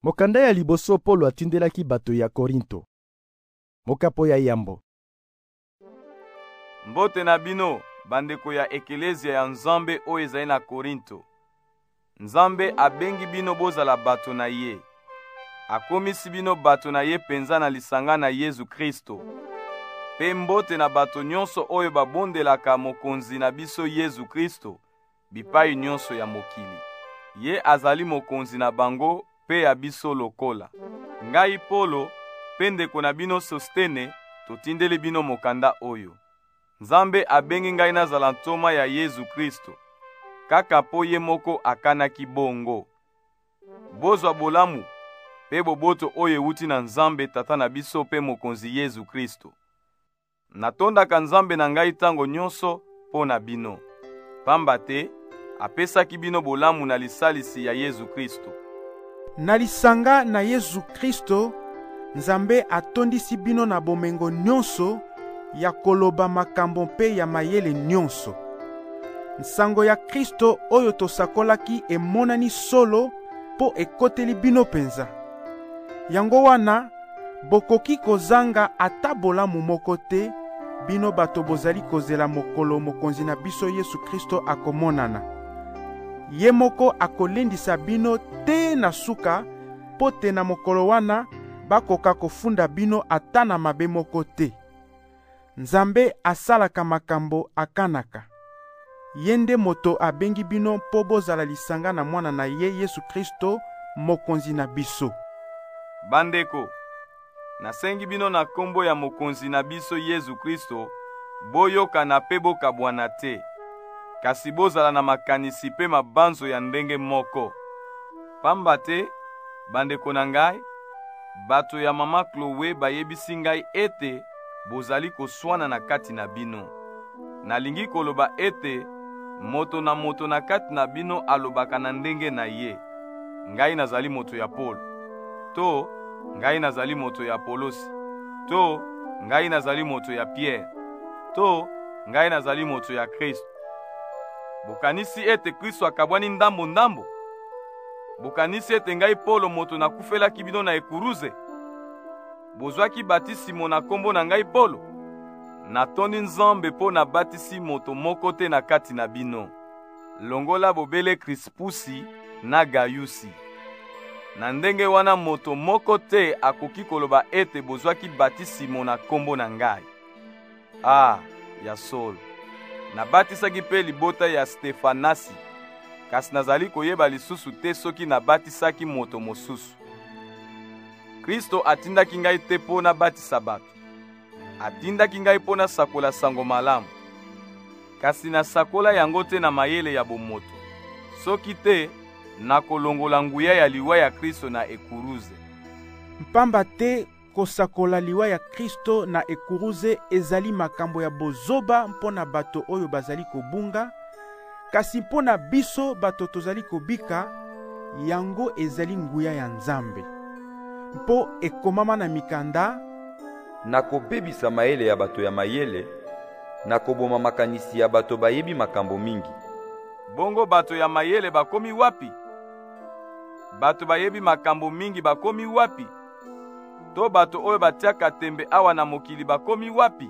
Mokanda ya liboso Polo atindelaki bato ya Korinto. Mokapo ya yambo. Mbote na bino, bandeko ya ekelezia ya Nzambe oyo ezali na Korinto. Nzambe abengi bino bozala bato na ye. Akomisi bino bato na ye penza na lisanga na Yesu Kristo. Pe mbote na bato nyonso oyo babondelaka mokonzi na biso Yesu Kristo, bipai nyonso ya mokili. Ye azali mokonzi na bango pe ya biso lokola. Ngai Polo, pe ndeko na bino Sostene, totindeli bino mokanda oyo. Nzambe abengi ngai nazala ntoma ya Yesu Kristo. Kaka po ye moko akanaki bongo. Bozwa bolamu, pe boboto oyo ewuti na Nzambe tata na biso pe mokonzi Yesu Kristo. Natondaka Nzambe na ngai tango nyonso po na bino. Pamba te, apesaki bino bolamu na lisalisi ya Yesu Kristo. Na lisanga na Yesu Kristo, Nzambe atondisi bino na bomengo nyonso ya koloba makambo mpe ya mayele nyonso. Nsango ya Kristo oyo tosakolaki emonani solo po ekoteli bino penza. Yango wana, bokoki kozanga ata bolamu moko te, bino bato bozali kozela mokolo mokonzi na biso Yesu Kristo akomonana. Ye moko akolendisa bino te na suka, po te na mokolo wana bakoka kofunda bino ata na mabe moko te. Nzambe asalaka makambo akanaka. Yende moto abengi bino po bozala lisanga na mwana na ye Yesu Kristo mokonzi na biso. Bandeko, nasengi bino na kombo ya mokonzi na biso Yesu Kristo, boyoka na pe bokabwana te. Kasi bozala na makanisi pe mabanzo ya ndenge moko. Pamba te, bandeko na ngai, bato ya mama Chloe bayebisi ngai ete bozali koswana na kati na bino. Nalingi koloba ete moto na kati na bino alobaka na ndenge na ye. Ngai nazali moto ya Polo. To, ngai nazali moto ya Apolosi. To, ngai nazali moto ya Pierre. To, ngai nazali moto ya Kristo. Bokanisi ete Kristo akabwani ndambo. Bokanisi ete ngai Polo moto nakufelaki bino na ekuruze. Bozwaki batisimo na kombo na ngai Polo. Natondi Nzambe po na batisi moto moko te na kati na bino. Longola bobele Krispusi na Gayusi. Na ndenge wana moto moko te akoki koloba ete bozwaki batisimo na kombo na ngai. Ya solo. Nabatisaki pe libota ya Stefanasi. Kasi nazali koyeba lisusu te soki nabatisaki moto mosusu. Kristo atindaki ngai te po nabatisa bato. Atindaki ngai po nasakola sango malamu. Kasi nasakola yango te na mayele ya bomoto. Soki te, nakolongola nguya ya liwa ya Kristo na ekuruze. Mpamba te kosakola liwa ya Kristo na ekuruze ezali makambo ya bozoba mpona bato oyo bazali kobunga, kasi mpona biso bato tozali kobika, yango ezali nguya ya Nzambe. Mpo ekomama na mikanda, nakobebisa mayele ya bato ya mayele, nakoboma makanisi ya bato bayebi makambo mingi. Bongo bato ya mayele bakomi wapi? Bato bayebi makambo mingi bakomi wapi? To bato oyo batiaka tembe awa na mokili bakomi wapi?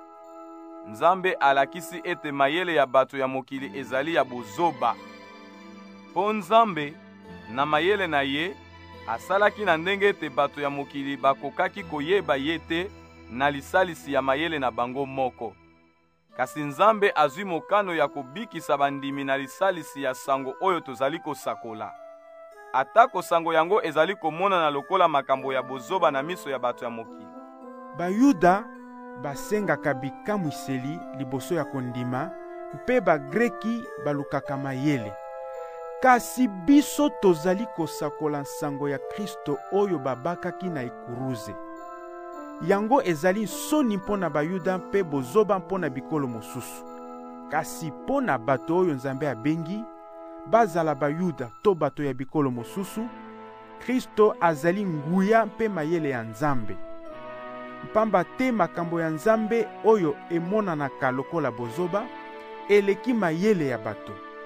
Nzambe alakisi ete mayele ya bato ya mokili ezali ya bozoba. Po Nzambe, na mayele na ye, asalaki na ndenge ete bato ya mokili bakokaki koyeba ye te na lisalisi ya mayele na bango moko. Kasi Nzambe azwi mokano ya kobikisa bandimi na lisalisi ya sango oyo tozali kosakola. Atako sango yango ezali komonana lokola makambo ya bozoba na miso ya bato ya mokili. Bayuda basengaka bikamwiseli liboso ya kondima, mpe bagreki balukaka mayele. Kasi biso tozali kosakola nsango ya Kristo oyo babakaki na ekuruze. Yango ezali soni mpona Bayuda mpe bozoba mpona bikolo mosusu. Kasi mpona bato oyo Nzambe abengi, bazala Bayuda to bato ya bikolo mosusu, Kristo azali nguya mpe mayele ya Nzambe. Mpamba te makambo ya Nzambe oyo emonanaka lokola bozoba, eleki mayele ya bato.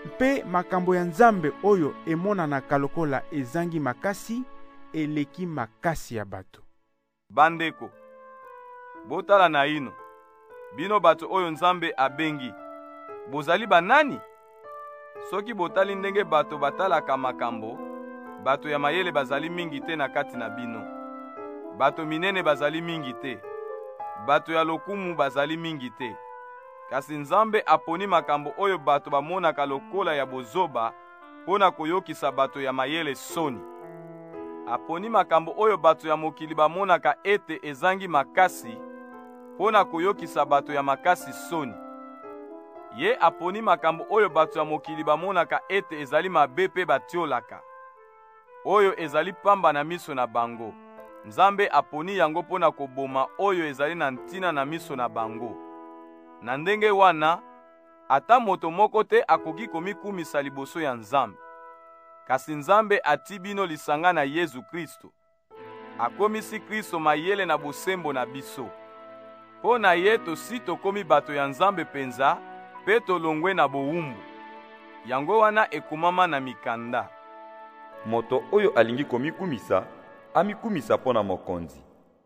mpe makambo ya Nzambe oyo emonanaka lokola ezangi makasi eleki makasi ya bato. Bandeko, botala na ino, bino bato oyo Nzambe abengi, bozali banani? Soki botali ndenge bato batalaka makambo, bato ya mayele bazali mingi te na kati na bino. Bato minene bazali mingi te, bato ya lokumu bazali mingi te. Kasi Nzambe aponi makambo oyo bato bamonaka lokola ya bozoba pona koyokisa bato ya mayele soni. Aponi makambo oyo bato ya mokili bamonaka ete ezangi makasi pona koyokisa bato ya makasi soni. Ye aponi makambo oyo bato ya mokili bamonaka ete ezali mabe pe batiolaka, oyo ezali pamba na miso na bango. Nzambe aponi yango pona koboma oyo ezali na ntina na miso na bango. Na ndenge wana, ata moto moko te akoki komikumisa liboso ya Nzambe. Kasi Nzambe ati bino lisanga na Yesu Kristo. Akomisi Kristo mayele na bosembo na biso. Po na ye tosi tokomi bato ya Nzambe penza, pe tolongwe na bowumbu. Yango wana ekomama na mikanda. Moto oyo alingi komikumisa, amikumisa pona mokonzi.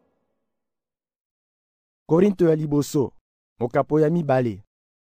Korinto ya liboso, mokapo ya mibale.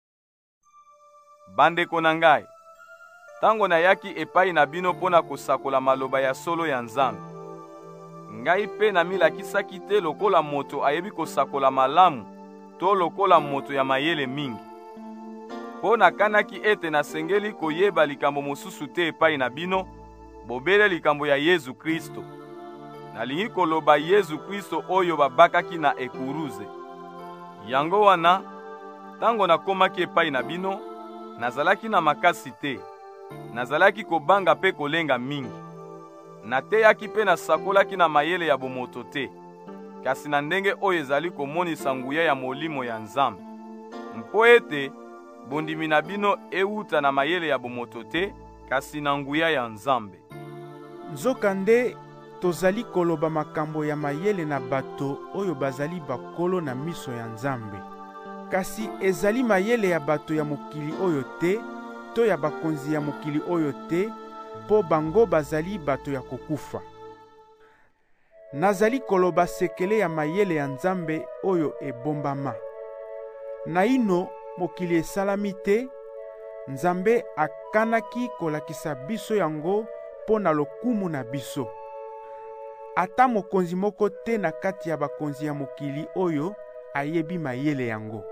Bandeko na ngai, tango nayaki epai na bino pona kosakola maloba ya solo ya Nzambe, ngai pe namilakisaki te lokola moto ayebi kosakola malamu to lokola moto ya mayele mingi. Po nakanaki ete nasengeli koyeba likambo mosusu te epai na bino, bobele likambo ya Yesu Kristo. Nalingi koloba Yesu Kristo oyo babakaki na ekuruze. Yango wana, tango nakomaki epai na bino, nazalaki na makasi te, nazalaki kobanga pe kolenga mingi. Nateyaki pe nasakolaki na mayele ya bomoto te, kasi na ndenge oyo ezali komonisa nguya ya molimo ya Nzambe. Mpo ete bondimi na bino euta na mayele ya bomoto te, kasi na nguya ya Nzambe. Nzokande tozali koloba makambo ya mayele na bato oyo bazali bakolo na miso ya Nzambe. Kasi ezali mayele ya bato ya mokili oyo te, to ya bakonzi ya mokili oyo te, po bango bazali bato ya kokufa. Nazali koloba sekele ya mayele ya Nzambe oyo ebombama. Na ino mokili esalami te, Nzambe akanaki kolakisa biso yango po na lokumu na biso. Ata mokonzi moko te na kati ya bakonzi ya mokili oyo ayebi mayele yango.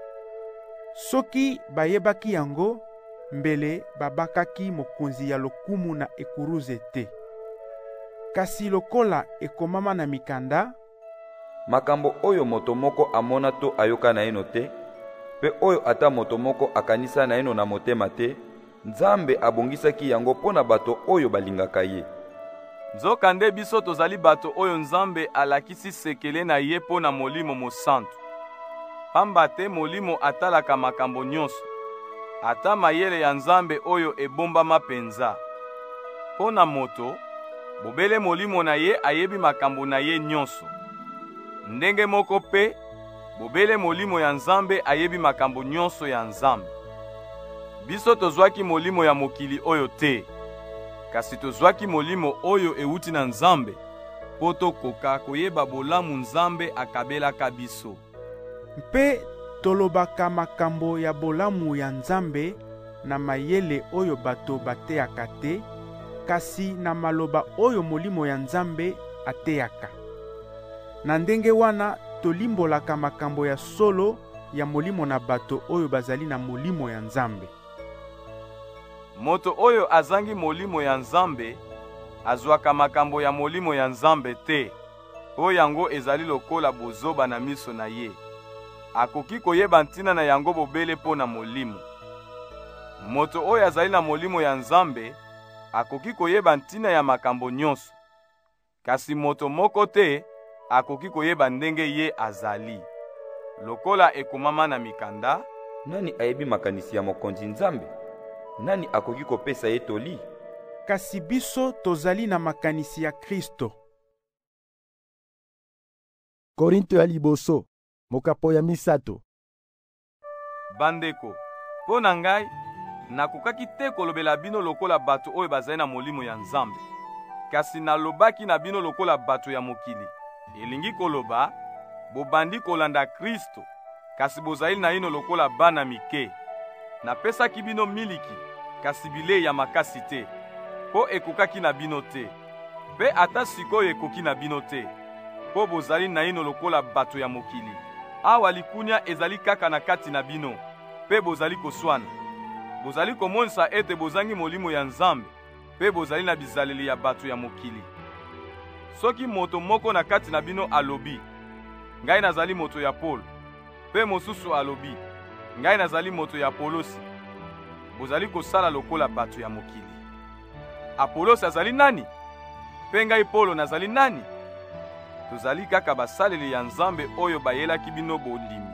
Soki bayebaki yango, mbele babakaki mokonzi ya lokumu na ekuruze te. Kasi lokola ekomama na mikanda, makambo oyo moto moko amona to ayoka na eno te, pe oyo ata moto moko akanisa na eno na motema te, Nzambe abongisaki yango pona bato oyo balingaka ye. Nzokande biso tozali bato oyo Nzambe alakisi sekele na ye pona molimo mosantu. Pamba te molimo atalaka makambo nyonso, ata mayele ya Nzambe oyo ebombama penza. Pona moto, bobele molimo na ye ayebi makambo na ye nyonso. Ndenge moko pe, bobele molimo ya Nzambe ayebi makambo nyonso ya Nzambe. Biso tozwaki molimo ya mokili oyo te, kasi tozwaki molimo oyo euti na Nzambe, po tokoka koyeba bolamu Nzambe akabelaka biso. Mpe tolobaka makambo ya bolamu ya Nzambe na mayele oyo bato bateyaka te, kasi na maloba oyo molimo ya Nzambe ateyaka. Na ndenge wana tolimbolaka makambo ya solo ya molimo na bato oyo bazali na molimo ya Nzambe. Moto oyo azangi molimo ya Nzambe azwaka makambo ya molimo ya Nzambe te, po yango ezali lokola bozoba na miso na ye. Akoki koyeba ntina na yango bobele po na molimo. Moto oyo azali na molimo ya Nzambe akoki koyeba ntina ya makambo nyonso. Kasi moto moko te akoki koyeba ndenge ye azali. Lokola ekomama na mikanda, nani ayebi makanisi ya mokonzi Nzambe? Nani akoki kopesa ye toli? Kasi biso tozali na makanisi ya Kristo. Korinto ya liboso, mokapo ya misato. Bandeko, po na ngai, nakokaki te kolobela bino lokola bato oyo bazali na molimo ya Nzambe, kasi nalobaki na bino lokola bato ya mokili. Elingi koloba, bobandi kolanda Kristo, kasi bozali na ino lokola bana mike. Napesaki bino miliki, kasi bilei ya makasi te, po ekokaki na bino te. Pe ata sikoyo ekoki na bino te, po bozali na ino lokola bato ya mokili. Awa likunya ezali kaka na kati na bino, pe bozali koswana. Bozali komonisa ete bozangi molimo ya Nzambe, pe bozali na bizaleli ya bato ya mokili. Soki moto moko na kati na bino alobi, ngai nazali moto ya Paul, pe mosusu alobi, ngai nazali moto ya Apolosi, bozali kosala lokola bato ya mokili. Apolosi azali nani? Pe ngai Paulo nazali nani? Tozali kaka basaleli ya Nzambe oyo bayelaki bino bondimi.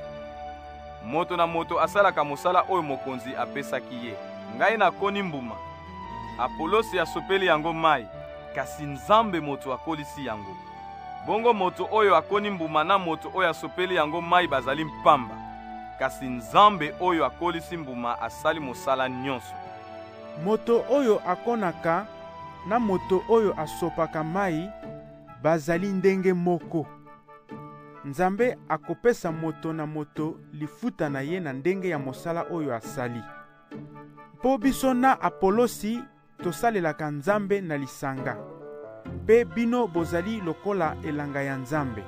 Moto na moto asalaka mosala oyo mokonzi apesaki ye. Ngai nakoni mbuma, Apolosi asopeli yango mai, kasi Nzambe moto akolisi yango. Bongo moto oyo akoni mbuma na moto oyo asopeli yango mai bazali mpamba, kasi Nzambe oyo akolisi mbuma asali mosala nyonso. Moto oyo akonaka na moto oyo asopaka mai bazali ndenge moko. Nzambe akopesa moto na moto lifuta na ye na ndenge ya mosala oyo asali. Po biso na Apolosi tosalelaka Nzambe na lisanga, pe bino bozali lokola elanga ya Nzambe.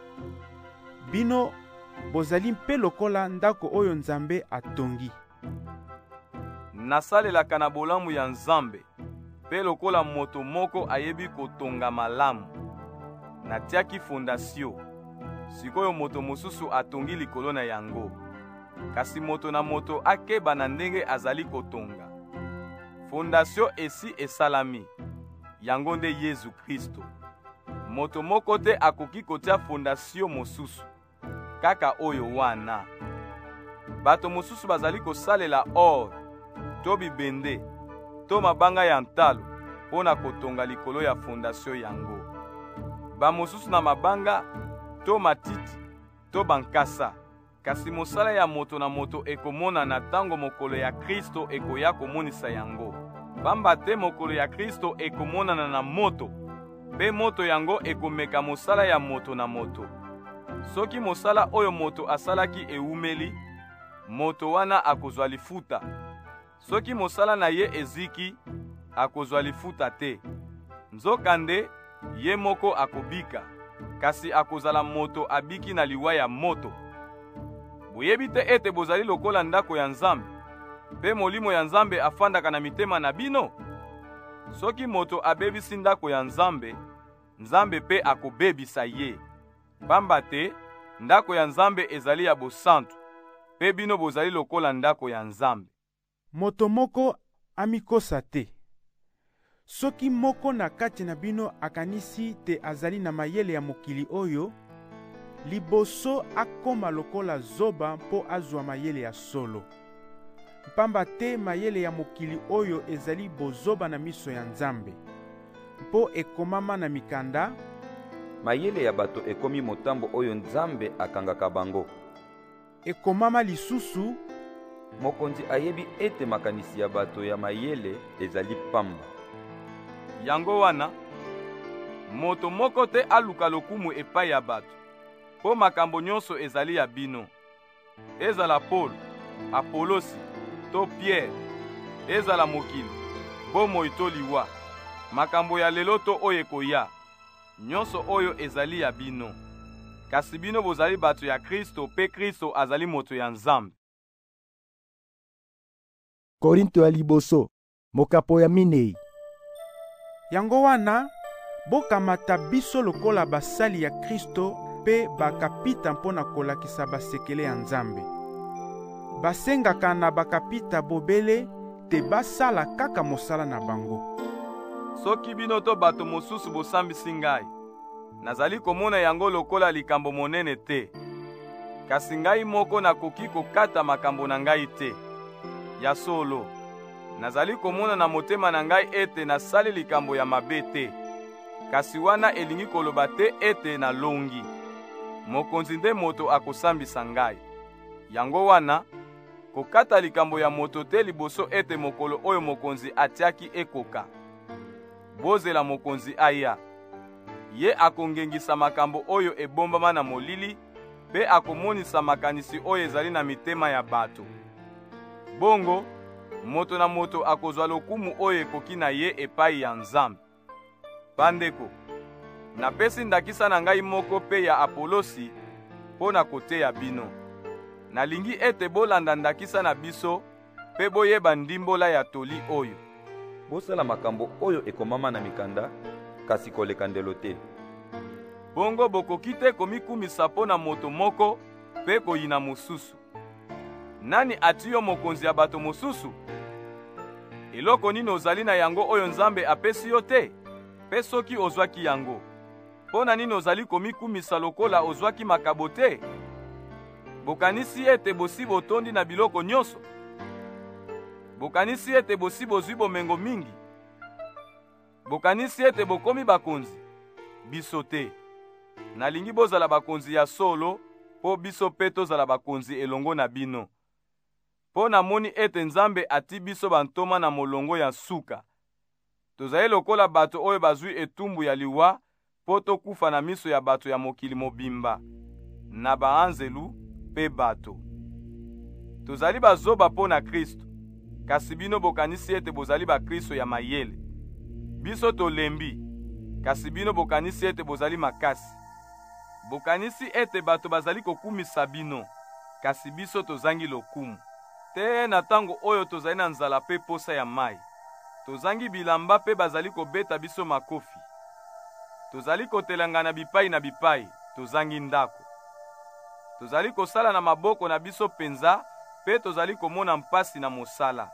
Bino bozali mpe lokola ndako oyo Nzambe atongi. Nasalelaka na bolamu ya Nzambe, pe lokola moto moko ayebi kotonga malamu. Natiaki fondasio, sikoyo moto mosusu atongi likolo na yango. Kasi moto na moto akeba na ndenge azali kotonga. Fondasio esi esalami, yango nde Yesu Kristo. Moto moko te akoki kotia fondasio mosusu, kaka oyo wana. Bato mosusu bazali kosalela or, to bibende, to mabanga ya ntalo, pona kotonga likolo ya fondasio yango. Bamosusu na mabanga, to matiti, to bankasa. Kasi mosala ya moto na moto ekomona na tango mokolo ya Kristo ekoya komonisa yango. Pamba te mokolo ya Kristo ekomonana na moto, pe moto yango ekomeka mosala ya moto na moto. Soki mosala oyo moto asalaki eumeli, moto wana akozwa lifuta. Soki mosala na ye eziki, akozwa lifuta te. Nzokande, ye moko akobika, kasi akozala moto abiki na liwa ya moto. Boyebi te ete bozali lokola ndako ya Nzambe, pe molimo ya Nzambe afandaka na mitema na bino? Soki moto abebisi ndako ya Nzambe, Nzambe pe akobebisa ye. Pamba te, ndako ya Nzambe ezali ya bosantu, pe bino bozali lokola ndako ya Nzambe. Moto moko amikosa te. Soki moko na kati na bino akanisi te azali na mayele ya mokili oyo, liboso akoma lokola zoba mpo azwa mayele ya solo. Pamba te mayele ya mokili oyo ezali bozoba na miso ya Nzambe. Mpo ekomama na mikanda, mayele ya bato ekomi motambo oyo Nzambe akangaka bango. Ekomama lisusu, mokonzi ayebi ete makanisi ya bato ya mayele ezali pamba. Yango wana, moto moko te aluka lokumu epai ya bato, po makambo nyonso ezali ya bino. Ezala Paul, Apolosi, to Pierre, ezala mokili, bomoi to liwa, makambo ya lelo to oyo ekoya, nyonso oyo ezali ya bino. Kasi bino bozali bato ya Kristo, pe Kristo azali moto ya Nzambe. Korinto ya liboso, mokapo ya minei. Yango wana, bokamata biso lokola basali ya Kristo pe bakapita mpona kolakisa basekele ya Nzambe. Basengaka na bakapita bobele te basala kaka mosala na bango. Soki bino to bato mosusu bosambisi ngai, nazali komona yango lokola likambo monene te. Kasi ngai moko nakoki kokata makambo na ngai te. Ya solo, nazali komona na motema na ngai ete nasali likambo ya mabe te. Kasi wana elingi koloba te ete nalongi. Mokonzi nde moto akosambisa ngai. Yango wana, kokata likambo ya moto te liboso ete mokolo oyo mokonzi atiaki ekoka. Bozela mokonzi aya. Ye akongengisa makambo oyo ebombama na molili, pe akomonisa makanisi oyo ezali na mitema ya bato. Bongo, moto na moto akozwa lokumu oyo ekoki na ye epai ya Nzambe. Bandeko, napesi ndakisa na ngai moko pe ya Apolosi mpo na koteya bino. Nalingi ete bolanda ndakisa na biso pe boyeba ndimbola ya toli oyo. Bosala makambo oyo ekomama na mikanda, kasi koleka ndelo te. Bongo bokoki te komikumisa mpo na moto moko pe koyina mosusu. Nani ati yo mokonzi ya bato mosusu? Eloko nini ozali na yango oyo Nzambe apesi yo te? Pe soki ozwaki yango, mpo nini ozali komikumisa lokola ozwaki makabo te? Bokanisi ete bosi botondi na biloko nyonso? Bokanisi ete bosi bozwi bomengo mingi? Bokanisi ete bokomi bakonzi? Biso te. Nalingi bozala bakonzi ya solo, po biso pe tozala bakonzi elongo na bino. Po namoni ete Nzambe ati biso bantoma na molongo ya suka. Tozali lokola bato oyo bazwi etumbu ya liwa, po tokufa na miso ya bato ya mokili mobimba, na baanzelu pe bato. Tozali bazoba po na Kristo, kasi bino bokanisi ete bozali ba Kristo ya mayele. Biso tolembi, kasi bino bokanisi ete bozali makasi. Bokanisi ete bato bazali kokumisa bino, kasi biso tozangi lokumu. Te na tango oyo tozali na nzala pe posa ya mai. Tozangi bilamba pe bazali kobeta biso makofi. Tozali kotelangana bipai na bipai, tozangi ndako. Tozali kosala na maboko na biso penza, pe tozali komona mpasi na mosala.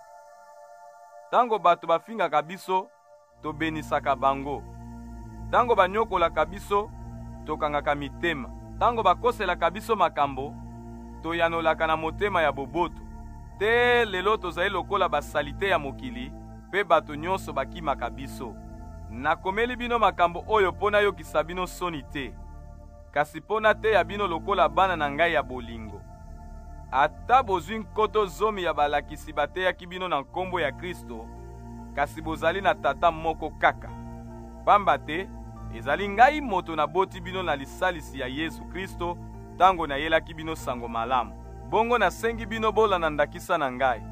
Tango bato bafingaka biso, tobenisaka bango. Tango banyokolaka biso, tokangaka mitema. Tango bakoselaka biso makambo, toyanolaka na motema ya boboto. Te lelo tozali lokola basalite ya mokili, pe bato nyonso bakimaka biso. Nakomeli bino makambo oyo pona yokisa bino soni te, kasi pona te ya bino lokola bana na ngai ya bolingo. Ata bozwi nkoto zomi ya balakisi bateyaki bino na nkombo ya Kristo, kasi bozali na tata moko kaka. Pamba te, ezali ngai moto naboti bino na lisalisi ya Yesu Kristo, tango nayelaki bino sango malamu. Bongo nasengi bino bolanda ndakisa na ngai.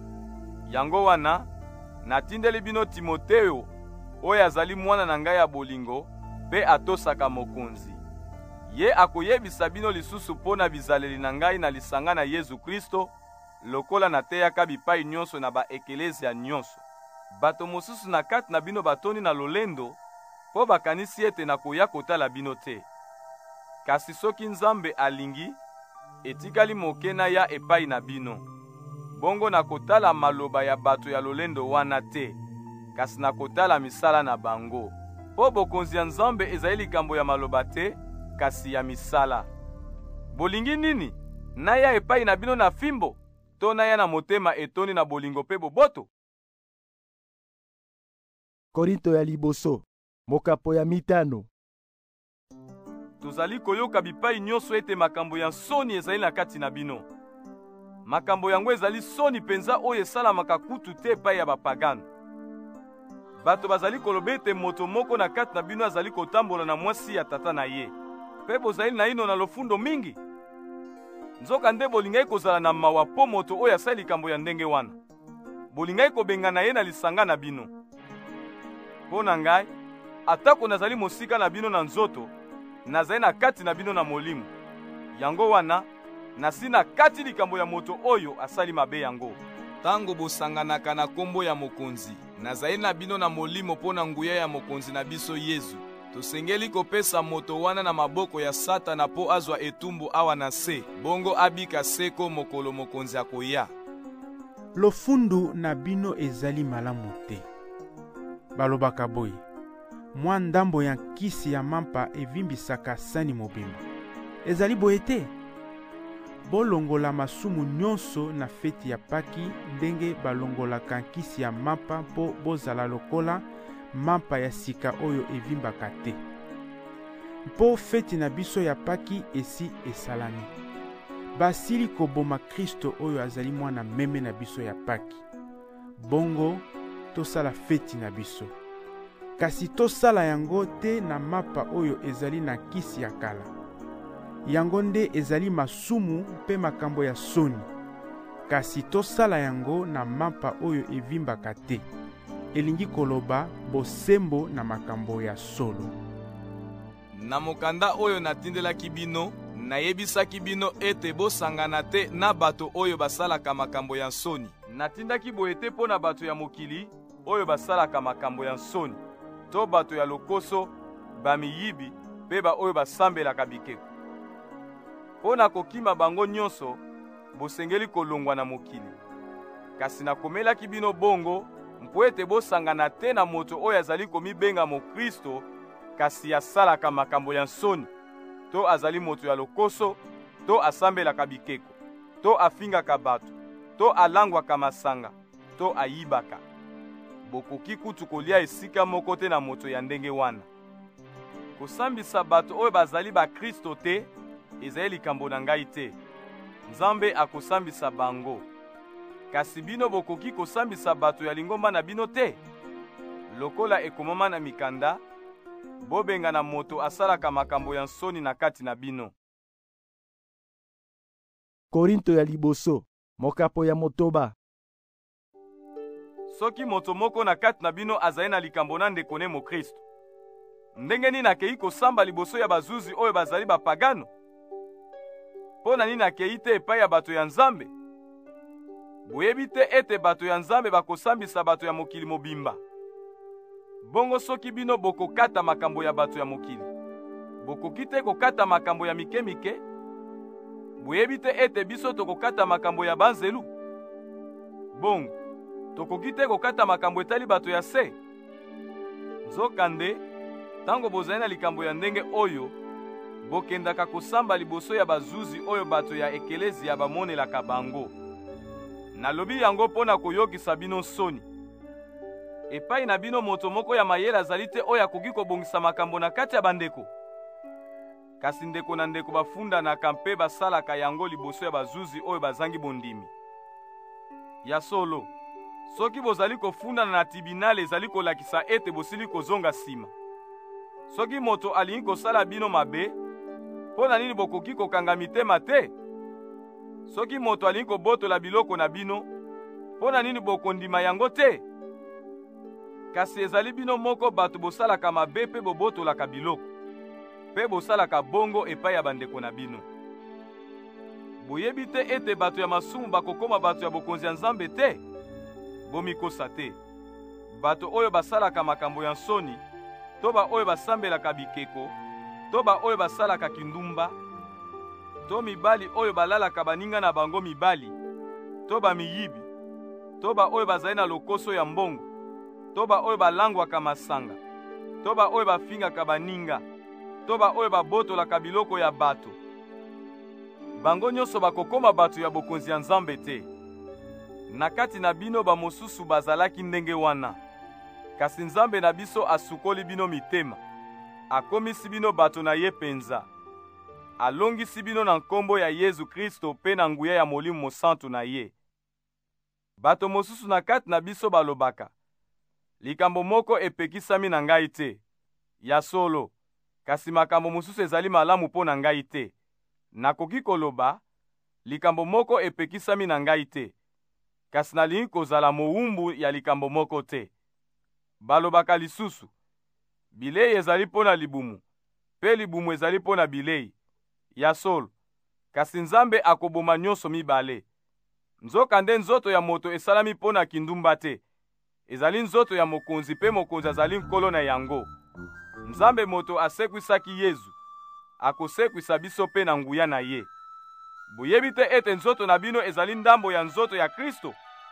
Yango wana, natindeli bino Timoteo, oyo azali mwana na ngai ya bolingo, pe atosaka mokonzi. Ye akoyebisa bino lisusu mpo na bizaleli na ngai na lisanga na Yesu Kristo, lokola nateyaka bipai nyonso na baekelezia nyonso. Bato mosusu na kati na bino batoni na lolendo, po bakanisi ete nakoya kotala bino te. Kasi soki Nzambe alingi, etikali moke na ya epai na bino. Bongo nakotala maloba ya bato ya lolendo wana te, kasi nakotala misala na bango. Po bokonzi ya Nzambe ezali likambo ya maloba te, kasi ya misala. Bolingi nini? Naya epai na bino na fimbo, to naya na motema etoni na bolingo pe boboto? Korinto ya liboso, mokapo ya mitano. Tozali koyoka bipai nyonso ete makambo ya soni ezali na kati na bino. Makambo yango ezali soni penza oyo esalamaka kutu te epai ya bapagano. Bato bazali koloba ete moto moko na kati na bino azali kotambola na mwasi ya tata na ye, pe bozali na ino na lofundo mingi. Nzoka nde bolingai kozala na mawa po moto oyo asali likambo ya ndenge wana. Bolingai kobengana ye na lisanga na bino. Po na ngai, atako nazali mosika na bino na nzoto, nazali na kati na bino na molimo. Yango wana, nasi na kati likambo ya moto oyo asali mabe yango. Tango bosanganaka na kombo ya mokonzi, nazali na bino na molimo po na nguya ya mokonzi na biso Yesu. Tosengeli kopesa moto wana na maboko ya Satana po azwa etumbu awa na se, bongo abika seko mokolo mokonzi akoya. Lofundu na bino ezali malamu te. Balobaka boye, mwa ndambo ya nkisi ya mampa evimbisaka sani mobimba. Ezali boye te. Bolongola masumu nyonso na feti ya Paki ndenge balongolaka nkisi ya mampa po bozala lokola mampa ya sika oyo evimbaka te. Mpo feti na biso ya Paki esi esalani. basili koboma Kristo oyo azali mwana meme na biso ya Paki. Bongo tosala feti na biso. Kasi tosala yango te na mapa oyo ezali na kisi ya kala. Yango nde ezali masumu mpe makambo ya soni. Kasi tosala yango na mapa oyo evimbaka te. Elingi koloba bosembo na makambo ya solo. Na mokanda oyo natindelaki bino, nayebisaki bino ete bosangana te na bato oyo basalaka makambo ya soni. Natindaki boye te mpo na bato ya mokili oyo basalaka makambo ya soni, to bato ya lokoso, bamiyibi, mpe oyo basambelaka bikeko. Mpo na kokima bango nyonso, bosengeli kolongwa na mokili. Kasi nakomelaki bino bongo mpo ete bosangana te na moto oyo azali komibenga Mokristo, kasi asalaka makambo ya soni, to azali moto ya lokoso, to asambelaka bikeko, to afingaka bato, to alangwaka masanga, to ayibaka. Bokoki kutu kolia esika moko te na moto ya ndenge wana. Kosambisa bato oyo bazali ba Kristo te, ezali likambo na ngai te. Nzambe akosambisa bango. Kasi bino bokoki kosambisa bato ya lingomba na bino te. Lokola ekomama na mikanda, bobenga na moto asalaka makambo ya nsoni na kati na bino. Korinto ya liboso, mokapo ya motoba. Soki moto moko na kati na bino azali na likambo na ndeko ne Mokristo, ndenge nini akei kosamba liboso ya bazuzi oyo bazali bapagano? Mpo na nini akei te epai ya bato ya Nzambe? Boyebi te ete bato ya Nzambe bakosambisa bato ya mokili mobimba. Bongo soki bino bokokata makambo ya bato ya mokili, bokoki te kokata makambo ya mike-mike? Boyebi te ete biso tokokata makambo ya banzelu? Bongo tokoki te kokata makambo etali bato ya se? Nzokande, tango bozali na likambo ya ndenge oyo, bokendaka kosamba liboso ya bazuzi oyo bato ya ekelezia bamonelaka bango. Nalobi yango mpo na koyokisa bino soni. Epai na bino moto moko ya mayele azali te oyo akoki kobongisa makambo na kati ya bandeko. Kasi ndeko na ndeko bafundanaka mpe basalaka yango liboso ya bazuzi oyo bazangi bondimi. Ya solo, soki bozali kofundana na tribunal ezali kolakisa ete bosili kozonga nsima. Soki moto alingi kosala bino mabe, mpo na nini bokoki kokanga mitema te? Soki moto alingi kobotola biloko na bino, mpo na nini bokondima yango te? Kasi ezali bino moko bato bosalaka mabe mpe bobotolaka biloko, mpe bosalaka bongo epai ya bandeko na bino. Boyebi te ete bato ya masumu bakokoma bato ya bokonzi ya Nzambe te? Bomikosa te. Bato oyo basalaka makambo ya nsoni, to ba oyo basambelaka bikeko, to ba oyo basalaka kindumba, to mibali oyo balalaka baninga na bango mibali, to ba miyibi, to ba oyo bazali na lokoso ya mbongo, to ba oyo balangwaka masanga, to ba oyo bafingaka baninga, to ba oyo babotolaka biloko ya bato. Bango nyonso bakokoma bato ya bokonzi ya Nzambe te. Na kati na bino bamosusu bazalaki ndenge wana. Kasi Nzambe na biso asukoli bino mitema, akomisi bino bato na ye penza. Alongisi bino na nkombo ya Yesu Kristo mpe na nguya ya Molimo Mosantu na ye. Bato mosusu na kati na biso balobaka, likambo moko epekisami na ngai te. Ya solo, kasi makambo mosusu ezali malamu mpo na ngai te. Nakoki koloba, likambo moko epekisami na ngai te, kasi nalingi kozala mowumbu ya likambo moko te. Balobaka lisusu, bilei ezali mpo na libumu, mpe libumu ezali mpo na bilei. Ya solo, kasi Nzambe akoboma nyonso mibale. Nzokande nzoto ya moto esalami mpo na kindumba te, ezali nzoto ya mokonzi mpe mokonzi azali nkolo na yango. Nzambe moto asekwisaki Yesu, akosekwisa biso mpe na nguya na ye. Boyebi te ete nzoto na bino ezali ndambo ya nzoto ya Kristo?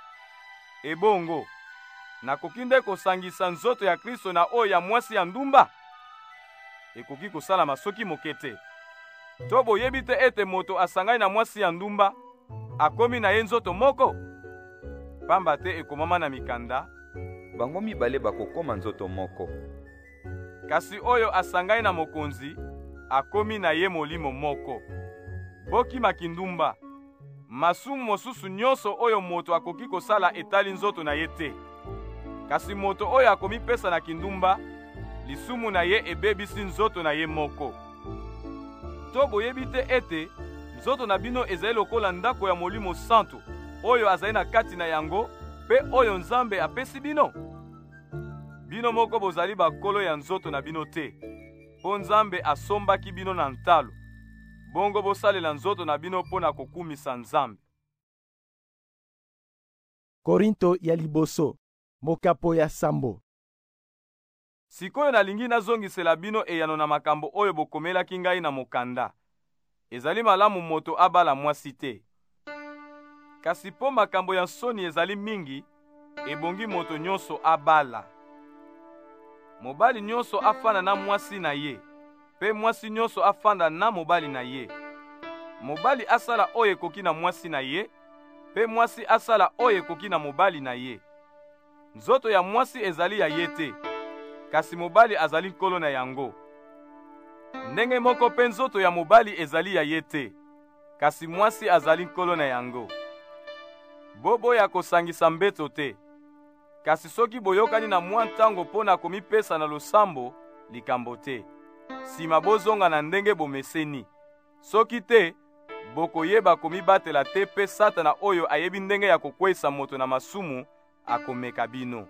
Ebongo, nakoki nde kosangisa nzoto ya Kristo na oyo ya mwasi ya ndumba? Ekoki kosalama soki moke te. To boyebi te ete moto asangani na mwasi ya ndumba, akomi na ye nzoto moko? Pamba te ekomama na mikanda, bango mibale bakokoma nzoto moko. Kasi oyo asangani na mokonzi, akomi na ye molimo moko. bokima kindumba. Masumu mosusu nyonso oyo moto akoki kosala etali nzoto na ye te. Kasi moto oyo akomipesa na kindumba, lisumu na ye ebebisi nzoto na ye moko. To boyebi te ete nzoto na bino ezali lokola ndako ya Molimo Santo oyo azali na kati na yango mpe oyo Nzambe apesi bino? Bino moko bozali bakolo ya nzoto na bino te, mpo Nzambe asombaki bino na ntalo. Bongo bosalela nzoto na bino mpo na kokumisa Nzambe. Korinto ya liboso, mokapo ya sambo. Sikoyo nalingi nazongisela bino eyano na makambo oyo bokomelaki ngai na mokanda. Ezali malamu moto abala mwasi te. Kasi po makambo ya soni ezali mingi, ebongi moto nyonso abala. Mobali nyonso afanda na mwasi na ye, pe mwasi nyonso afanda na mobali na ye. Mobali asala oyo ekoki na mwasi na ye, pe mwasi asala oyo ekoki na mobali na ye. Nzoto ya mwasi ezali ya ye te, kasi mobali azali nkolo na yango. Ndenge moko pe nzoto ya mobali ezali ya ye te, kasi mwasi azali nkolo na yango. Boboya kosangisa mbeto te, kasi soki boyokani na mwa ntango mpo na komipesa na losambo, likambo te. Sima bozonga na ndenge bomeseni. Soki te, bokoyeba komibatela te pe Satana oyo ayebi ndenge ya kokweyisa moto na masumu akomeka bino.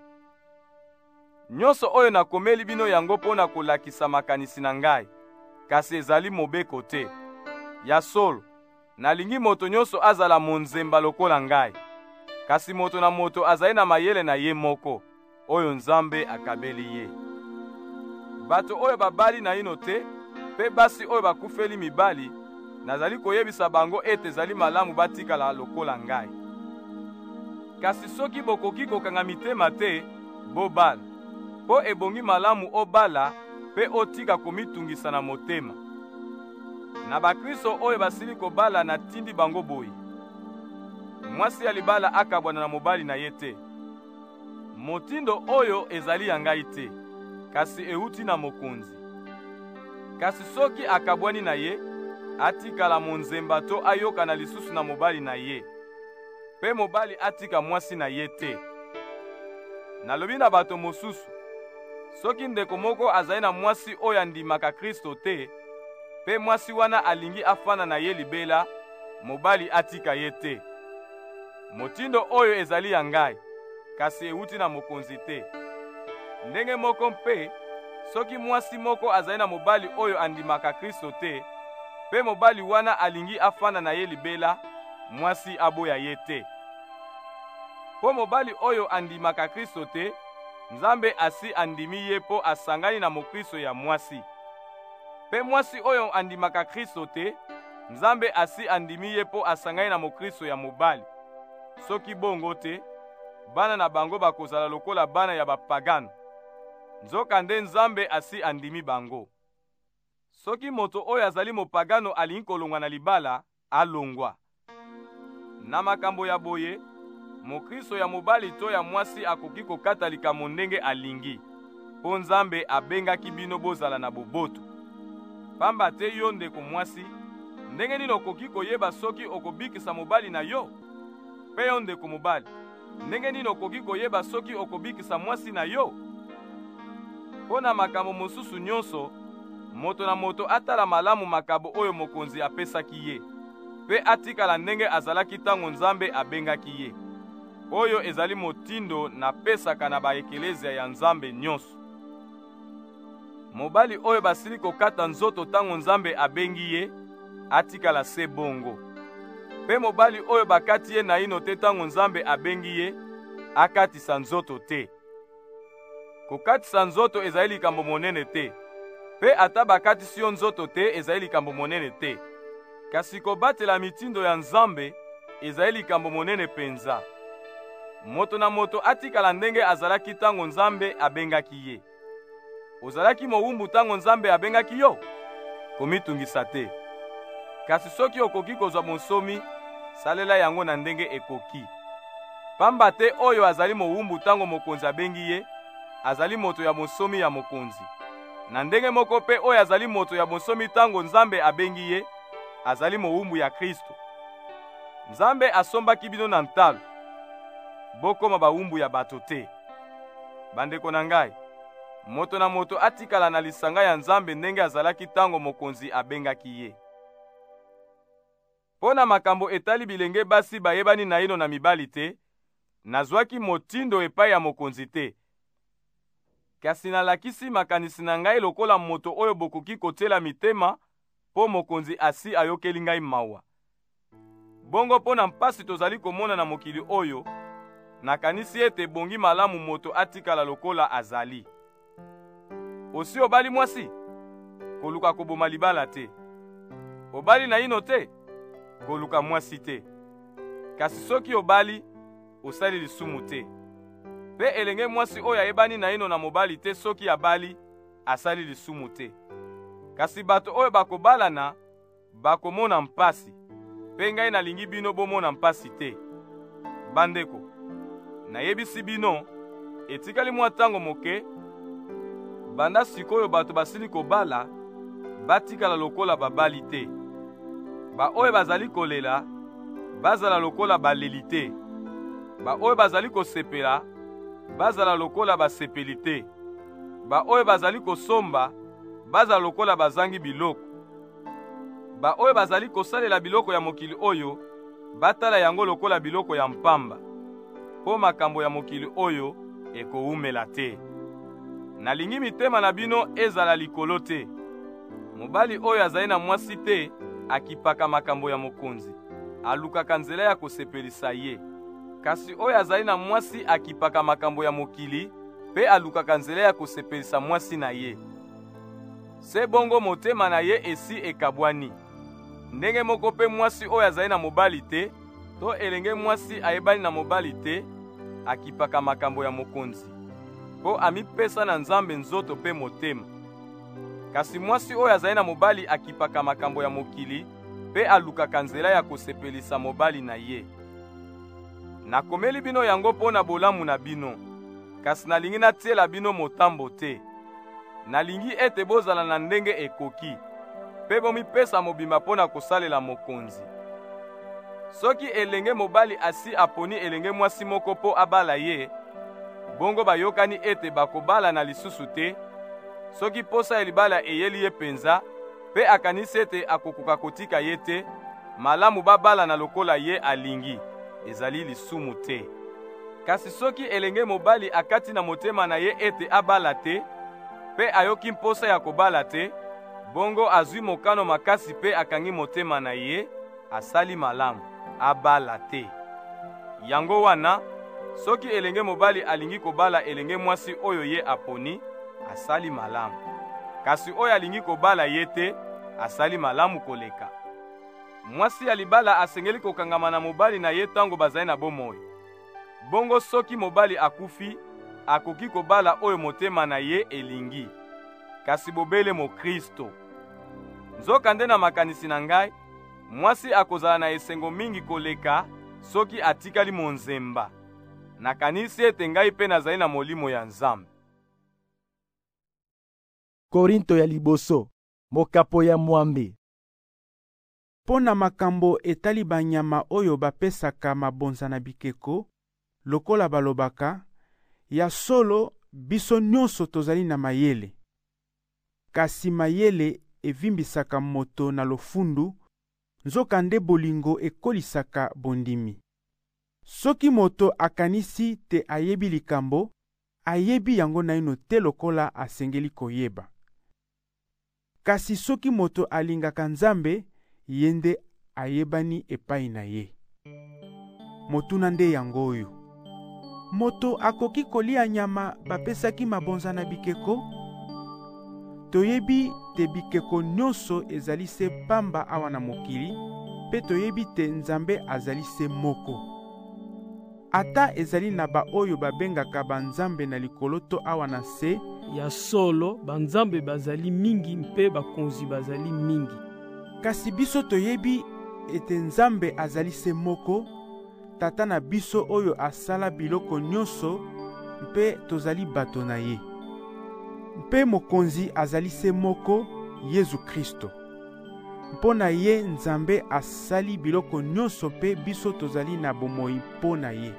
Nyonso oyo nakomeli bino yango mpo na kolakisa makanisi na ngai, kasi ezali mobeko te. Ya solo, nalingi moto nyonso azala monzemba lokola ngai. Kasi moto na moto azali na mayele na ye moko, oyo Nzambe akabeli ye. Bato oyo babali na ino te, pe basi oyo bakufeli mibali, nazali koyebisa bango ete ezali malamu batikala lokola ngai. Kasi soki bokoki kokanga mitema te, bobala, po ebongi malamu obala pe otika komitungisa na motema. Na bakristo oyo basili kobala na tindi bango boyi. Mwasi ya libala akabwana na mobali na ye te. Motindo oyo ezali ya ngai te, kasi euti na mokonzi. Kasi soki akabwani na ye, atikala monzemba to ayoka na lisusu na mobali na ye. Pe mobali atika mwasi na ye te. Nalobi na bato mosusu, soki ndeko moko azali na mwasi oyo andimaka Kristo te, pe mwasi wana alingi afana na ye libela, mobali atika ye te. Motindo oyo ezali ya ngai, kasi euti na mokonzi te. Ndenge moko mpe, soki mwasi moko azali na mobali oyo andimaka Kristo te, pe mobali wana alingi afana na ye libela, mwasi aboya ye te. Po mobali oyo andimaka Kristo te, Nzambe asi andimi ye po asangani na mokristo ya mwasi. Pe mwasi oyo andimaka Kristo te, Nzambe asi andimi ye po asangani na mokristo ya mobali. Soki bongo te, bana na bango bakozala lokola bana ya bapagano. Nzokande Nzambe asi andimi bango. Soki moto oyo azali mopagano alingi kolongwa na libala, alongwa. Na makambo ya boye, mokristo ya mobali to ya mwasi akoki kokata likambo ndenge alingi, po Nzambe abengaki bino bozala na boboto. Pamba te yo ndeko mwasi, ndenge nini okoki koyeba soki okobikisa mobali na yo? Pe yo ndeko mobali, ndenge nini okoki koyeba soki okobikisa mwasi na yo? Po na makambo mosusu nyonso, moto na moto atala malamu makambo oyo mokonzi apesaki ye, pe atikala ndenge azalaki tango Nzambe abengaki ye. Oyo ezali motindo na pesaka na baekelezia ya Nzambe nyonso. Mobali oyo basili kokata nzoto tango Nzambe abengi ye, atikala se bongo. Pe mobali oyo bakati ye na ino te tango Nzambe abengi ye, akatisa nzoto te. Kokatisa nzoto ezali likambo monene te, pe ata bakatisi yo nzoto te ezali likambo monene te. Kasi kobatela mitindo ya Nzambe ezali likambo monene penza. Moto na moto atikala ndenge azalaki tango Nzambe abengaki ye. Ozalaki mowumbu tango Nzambe abengaki yo? Komitungisa te. Kasi soki okoki kozwa monsomi, salela yango na ndenge ekoki. Pamba te oyo azali mowumbu tango mokonzi abengi ye, azali moto ya monsomi ya mokonzi. Na ndenge moko pe oyo azali moto ya monsomi tango Nzambe abengi ye, azali mowumbu ya Kristo. Nzambe asombaki bino na ntalo, bokoma bawumbu ya bato te. Bandeko na ngai, moto na moto atikala na lisanga ya Nzambe ndenge azalaki tango mokonzi abengaki ye. Mpo na makambo etali bilenge basi bayebani na ino na mibali te, nazwaki motindo epai ya mokonzi te. Kasi nalakisi makanisi na ngai lokola moto oyo bokoki kotiela mitema po mokonzi asi ayokeli ngai mawa. Bongo mpo na mpasi tozali komona na mokili oyo, nakanisi ete bongi malamu moto atikala lokola azali. Osi obali mwasi, koluka koboma libala te. Obali na ino te, koluka mwasi te. Kasi soki obali, osali lisumu te. Pe elenge mwasi oyo ayebani na ino na mobali te soki abali, asali lisumu te. Kasi bato oyo bakobalana, bakomona mpasi. Pe ngai nalingi bino bomona mpasi te. Bandeko, nayebisi bino, etikali mwa tango moke, banda sikoyo bato basili kobala, batikala lokola babali te. Ba oyo bazali kolela, bazala lokola baleli te. Ba oyo bazali kosepela, bazala lokola basepeli te. Ba oyo bazali kosomba, bazala lokola bazangi biloko. Ba oyo bazali kosalela biloko ya mokili oyo, batala yango lokola biloko ya mpamba. Po makambo ya mokili oyo ekoumela te. Nalingi mitema na bino ezala likolo te. Mobali oyo azali na mwasi te, akipaka makambo ya mokonzi, alukaka nzela ya kosepelisa ye. Kasi oyo azali na mwasi akipaka makambo ya mokili, pe alukaka nzela ya kosepelisa mwasi na ye. Se bongo motema na ye esi ekabwani. Ndenge moko pe mwasi oyo azali na mobali te, to elenge mwasi ayebani na mobali te, akipaka makambo ya mokonzi, po amipesa na Nzambe nzoto pe motema. Kasi mwasi oyo azali na mobali akipaka makambo ya mokili, pe alukaka nzela ya kosepelisa mobali na ye. Nakomeli bino yango mpo na bolamu na bino, kasi nalingi natiela bino motambo te. Nalingi ete bozala na ndenge ekoki, pe bomipesa mobimba mpo na kosalela mokonzi. Soki elenge mobali asi aponi elenge mwasi moko po abala ye, bongo bayokani ete bakobala na lisusu te. Soki posa ya libala eyeli ye penza, pe akanisi ete akokoka kotika ye te, malamu babala na lokola ye alingi, ezali lisumu te. Kasi soki elenge mobali akati na motema na ye ete abala te, pe ayoki mposa ya kobala te, bongo azwi mokano makasi pe akangi motema na ye, asali malamu, abala te. Yango wana, soki elenge mobali alingi kobala elenge mwasi oyo ye aponi, asali malamu. Kasi oyo alingi kobala ye te, asali malamu koleka. Mwasi ya libala asengeli kokangama na mobali na ye tango bazali na bomoi. Bongo soki mobali akufi, akoki kobala oyo motema na ye elingi. Kasi bobele mo Kristo. Nzokande na makanisi na ngai, mwasi akozala na esengo mingi koleka soki atikali monzemba. Nakanisi ete ngai pe nazali na molimo ya Nzambe. Korinto ya liboso, mokapo ya mwambe. Mpo na makambo etali banyama oyo bapesaka mabonza na bikeko, lokola balobaka, ya solo biso nyonso tozali na mayele. Kasi mayele evimbisaka moto na lofundu, nzokande bolingo ekolisaka bondimi. Soki moto akanisi te ayebi likambo, ayebi yango naino te lokola asengeli koyeba. Kasi soki moto alingaka Nzambe, yende ayebani epai na ye. Motuna nde yango oyo. Moto akoki kolia nyama bapesaki mabonza na bikeko? Toyebi te bikeko nyonso ezali se pamba awa na mokili, pe toyebi te Nzambe azali se moko. Ata ezali na ba oyo babengaka banzambe na likolo to awa na se, ya solo banzambe bazali mingi mpe bakonzi bazali mingi. Kasi biso toyebi ete Nzambe azali se moko, tata na biso oyo asala biloko nyonso, mpe tozali bato na ye. Mpe mokonzi azali se moko, Yesu Kristo. mpo na ye Nzambe asali biloko nyonso mpe biso tozali na bomoi mpo na ye.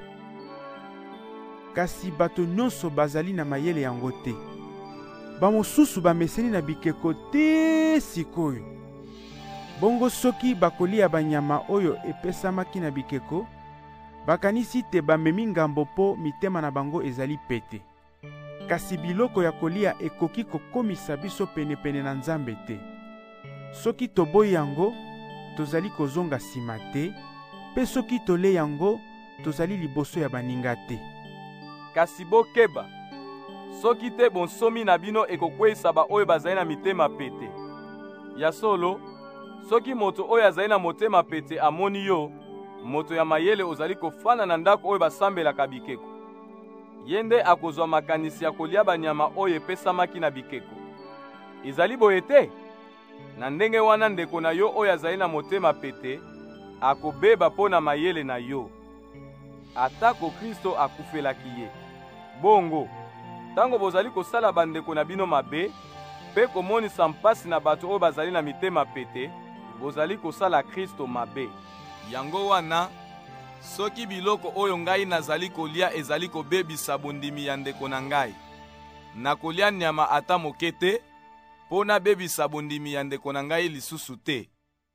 Kasi bato nyonso bazali na mayele yango te. Bamosusu bameseni na bikeko te sikoyo. Bongo soki bakolia banyama oyo epesamaki na bikeko, bakanisi te bamemi ngambo po mitema na bango ezali pete. Kasi biloko ya kolia ekoki kokomisa biso penepene na Nzambe te. Soki toboyi yango, tozali kozonga nsima te, pe soki tole yango, tozali liboso ya baninga te. Kasi bokeba, soki te bonsomi na bino ekokweyisa baoyo bazali na mitema pete. Ya solo, soki moto oyo azali na motema pete amoni yo, moto ya mayele ozali kofana na ndako oyo basambelaka bikeko. Ye nde akozwa makanisi ya kolia banyama oyo epesamaki na bikeko. Ezali boye te? Na ndenge wana ndeko na yo oyo azali na motema pete akobeba mpo na mayele na yo. Atako Kristo akufelaki ye. Bongo, tango bozali kosala bandeko na bino mabe, pe komonisa mpasi na bato oyo bazali na mitema pete, bozali kosala Kristo mabe. Yango wana, soki biloko oyo ngai nazali kolia ezali kobebisa bondimi ya ndeko na ngai, nakolia nyama ata moke te, mpo nabebisa bondimi ya ndeko na ngai lisusu te.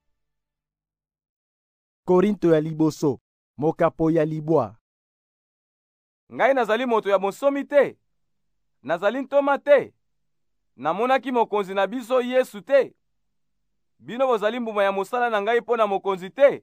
Korinto ya liboso, mokapo ya libwa. Ngai nazali moto ya bonsomi te, nazali ntoma te, namonaki mokonzi na biso Yesu te. Bino bozali mbuma ya mosala na ngai mpo na mokonzi te.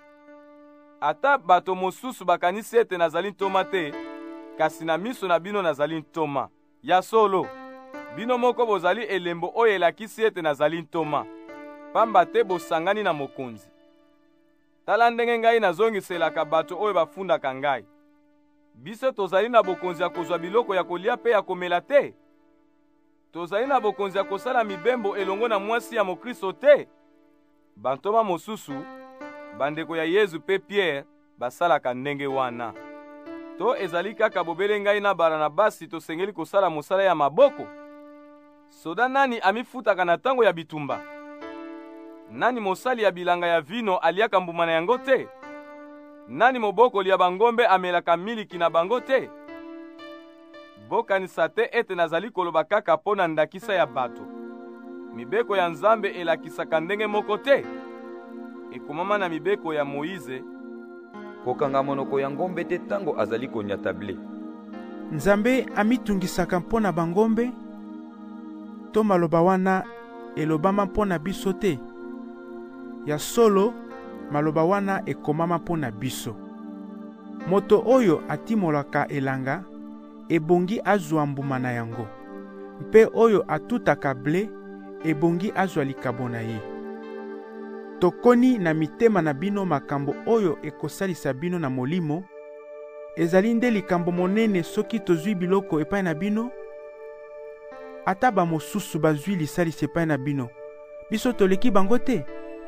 Ata bato mosusu bakanisi ete nazali ntoma te, kasi na miso na bino nazali ntoma. Ya solo, bino moko bozali elembo oyo elakisi ete nazali ntoma, pamba te bosangani na mokonzi. Tala ndenge ngai nazongiselaka bato oyo bafundaka ngai. Biso tozali na bokonzi ya kozwa biloko ya kolia pe ya komela te. Tozali na bokonzi ya kosala mibembo elongo na mwasi ya Mokristo te. Bantoma mosusu, bandeko ya Yesu pe Pierre, basalaka ndenge wana. To ezali kaka bobele ngai na Baranabasi tosengeli kosala mosala ya maboko. Soda nani amifutaka na tango ya bitumba? Nani mosali ya bilanga ya vino aliaka mbuma na yango te? Nani mobokoli ya bangombe amelaka miliki na bango te? Bokanisa te ete nazali koloba kaka mpo na ndakisa ya bato. Mibeko ya Nzambe elakisaka ndenge moko te. Ekomama na mibeko ya Moize, kokanga monoko ya ngombe te tango azali konyata ble. Nzambe amitungisaka mpo na bangombe, to maloba wana elobama mpo na biso te. Ya solo, maloba wana ekomama mpo na biso. Moto oyo atimolaka elanga, ebongi azwa mbuma na yango. Mpe oyo atutaka ble, ebongi azwa likabo na ye. Tokoni na mitema na bino makambo oyo ekosalisa bino na molimo, ezali nde likambo monene soki tozwi biloko epai na bino. Ata bamosusu bazwi lisalisi epai na bino, biso toleki bango te.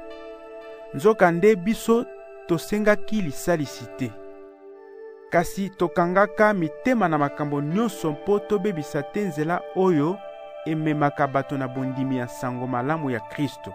Nzoka nde biso tosengaki lisalisi te. Kasi tokangaka mitema na makambo nyonso mpo tobebisa te nzela oyo ememaka bato na bondimi ya sango malamu ya Kristo.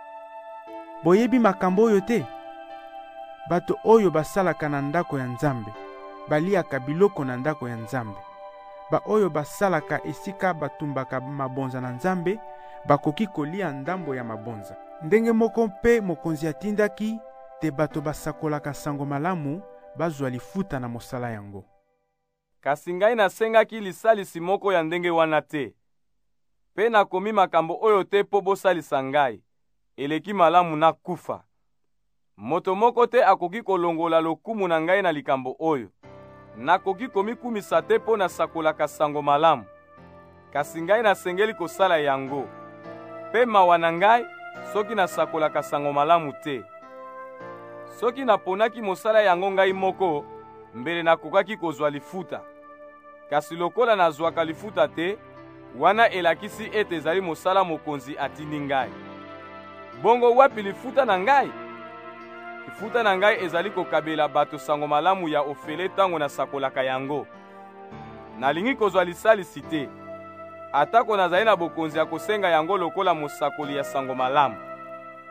Boyebi makambo oyo te? Bato oyo basalaka na ndako ya Nzambe, baliaka biloko na ndako ya Nzambe. Ba oyo basalaka esika batumbaka mabonza na Nzambe, bakoki kolia ndambo ya mabonza. Ndenge moko mpe mokonzi atindaki te bato basakolaka sango malamu bazwa lifuta na mosala yango. Kasi ngai nasengaki lisalisi moko ya ndenge wana te. Pe nakomi makambo oyo te po bosalisa ngai, eleki malamu na kufa. Moto moko te akoki kolongola lokumu na ngai na likambo oyo. Nakoki komikumisa te po nasakolaka sango malamu. Kasi ngai nasengeli kosala yango. Pe mawa na ngai soki nasakolaka sango malamu te. Soki naponaki mosala yango ngai moko, mbele nakokaki kozwa lifuta. Kasi lokola nazwaka lifuta te, wana elakisi ete ezali mosala mokonzi atindi ngai. Bongo wapi lifuta na ngai? Lifuta na ngai ezali kokabela bato sango malamu ya ofele tango nasakolaka yango. Nalingi kozwa lisalisi te. Atako nazali na bokonzi ya kosenga yango lokola mosakoli ya sango malamu.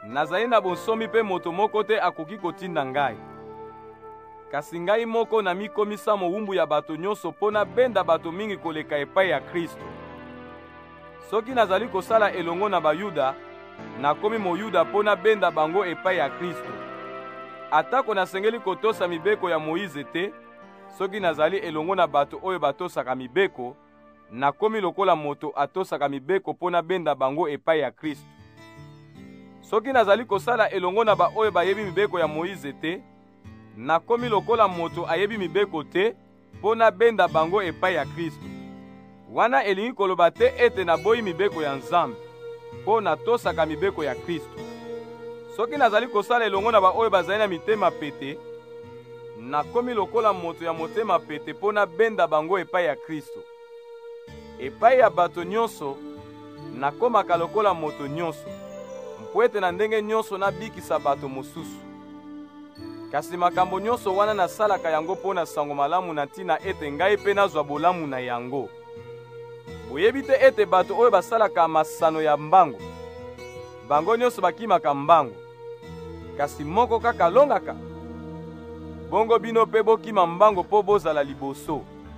nazali na bonsomi mpe moto moko te akoki kotinda ngai. Kasi ngai moko namikomisa mowumbu ya bato nyonso mpo nabenda bato mingi koleka epai ya Kristo. Soki nazali kosala elongo na Bayuda, nakomi Moyuda mpo nabenda bango epai ya Kristo. Atako nasengeli kotosa mibeko ya Moïse te, soki nazali elongo na bato oyo batosaka mibeko, nakomi lokola moto atosaka mibeko mpo nabenda bango epai ya Kristo. Soki nazali kosala elongo na ba oyo bayebi mibeko ya Moïse te, nakomi lokola moto ayebi mibeko te mpo nabenda bango epai ya Kristo. Wana elingi koloba te ete naboyi mibeko ya Nzambe mpo natosaka mibeko ya Kristo. Soki nazali kosala elongo na ba oyo bazali na mitema pete, nakomi lokola moto ya motema pete mpo nabenda bango epai ya Kristo. Epai ya bato nyonso, nakomaka lokola moto nyonso, mpo ete na ndenge nyonso nabikisa bato mosusu. Kasi makambo nyonso wana nasalaka yango mpo na sango malamu na ntina ete ngai mpe nazwa bolamu na yango. Boyebi te ete bato oyo basalaka masano ya mbango, bango nyonso bakimaka mbango, kasi moko kaka alongaka. Bongo bino mpe bokima mbango mpo bozala liboso.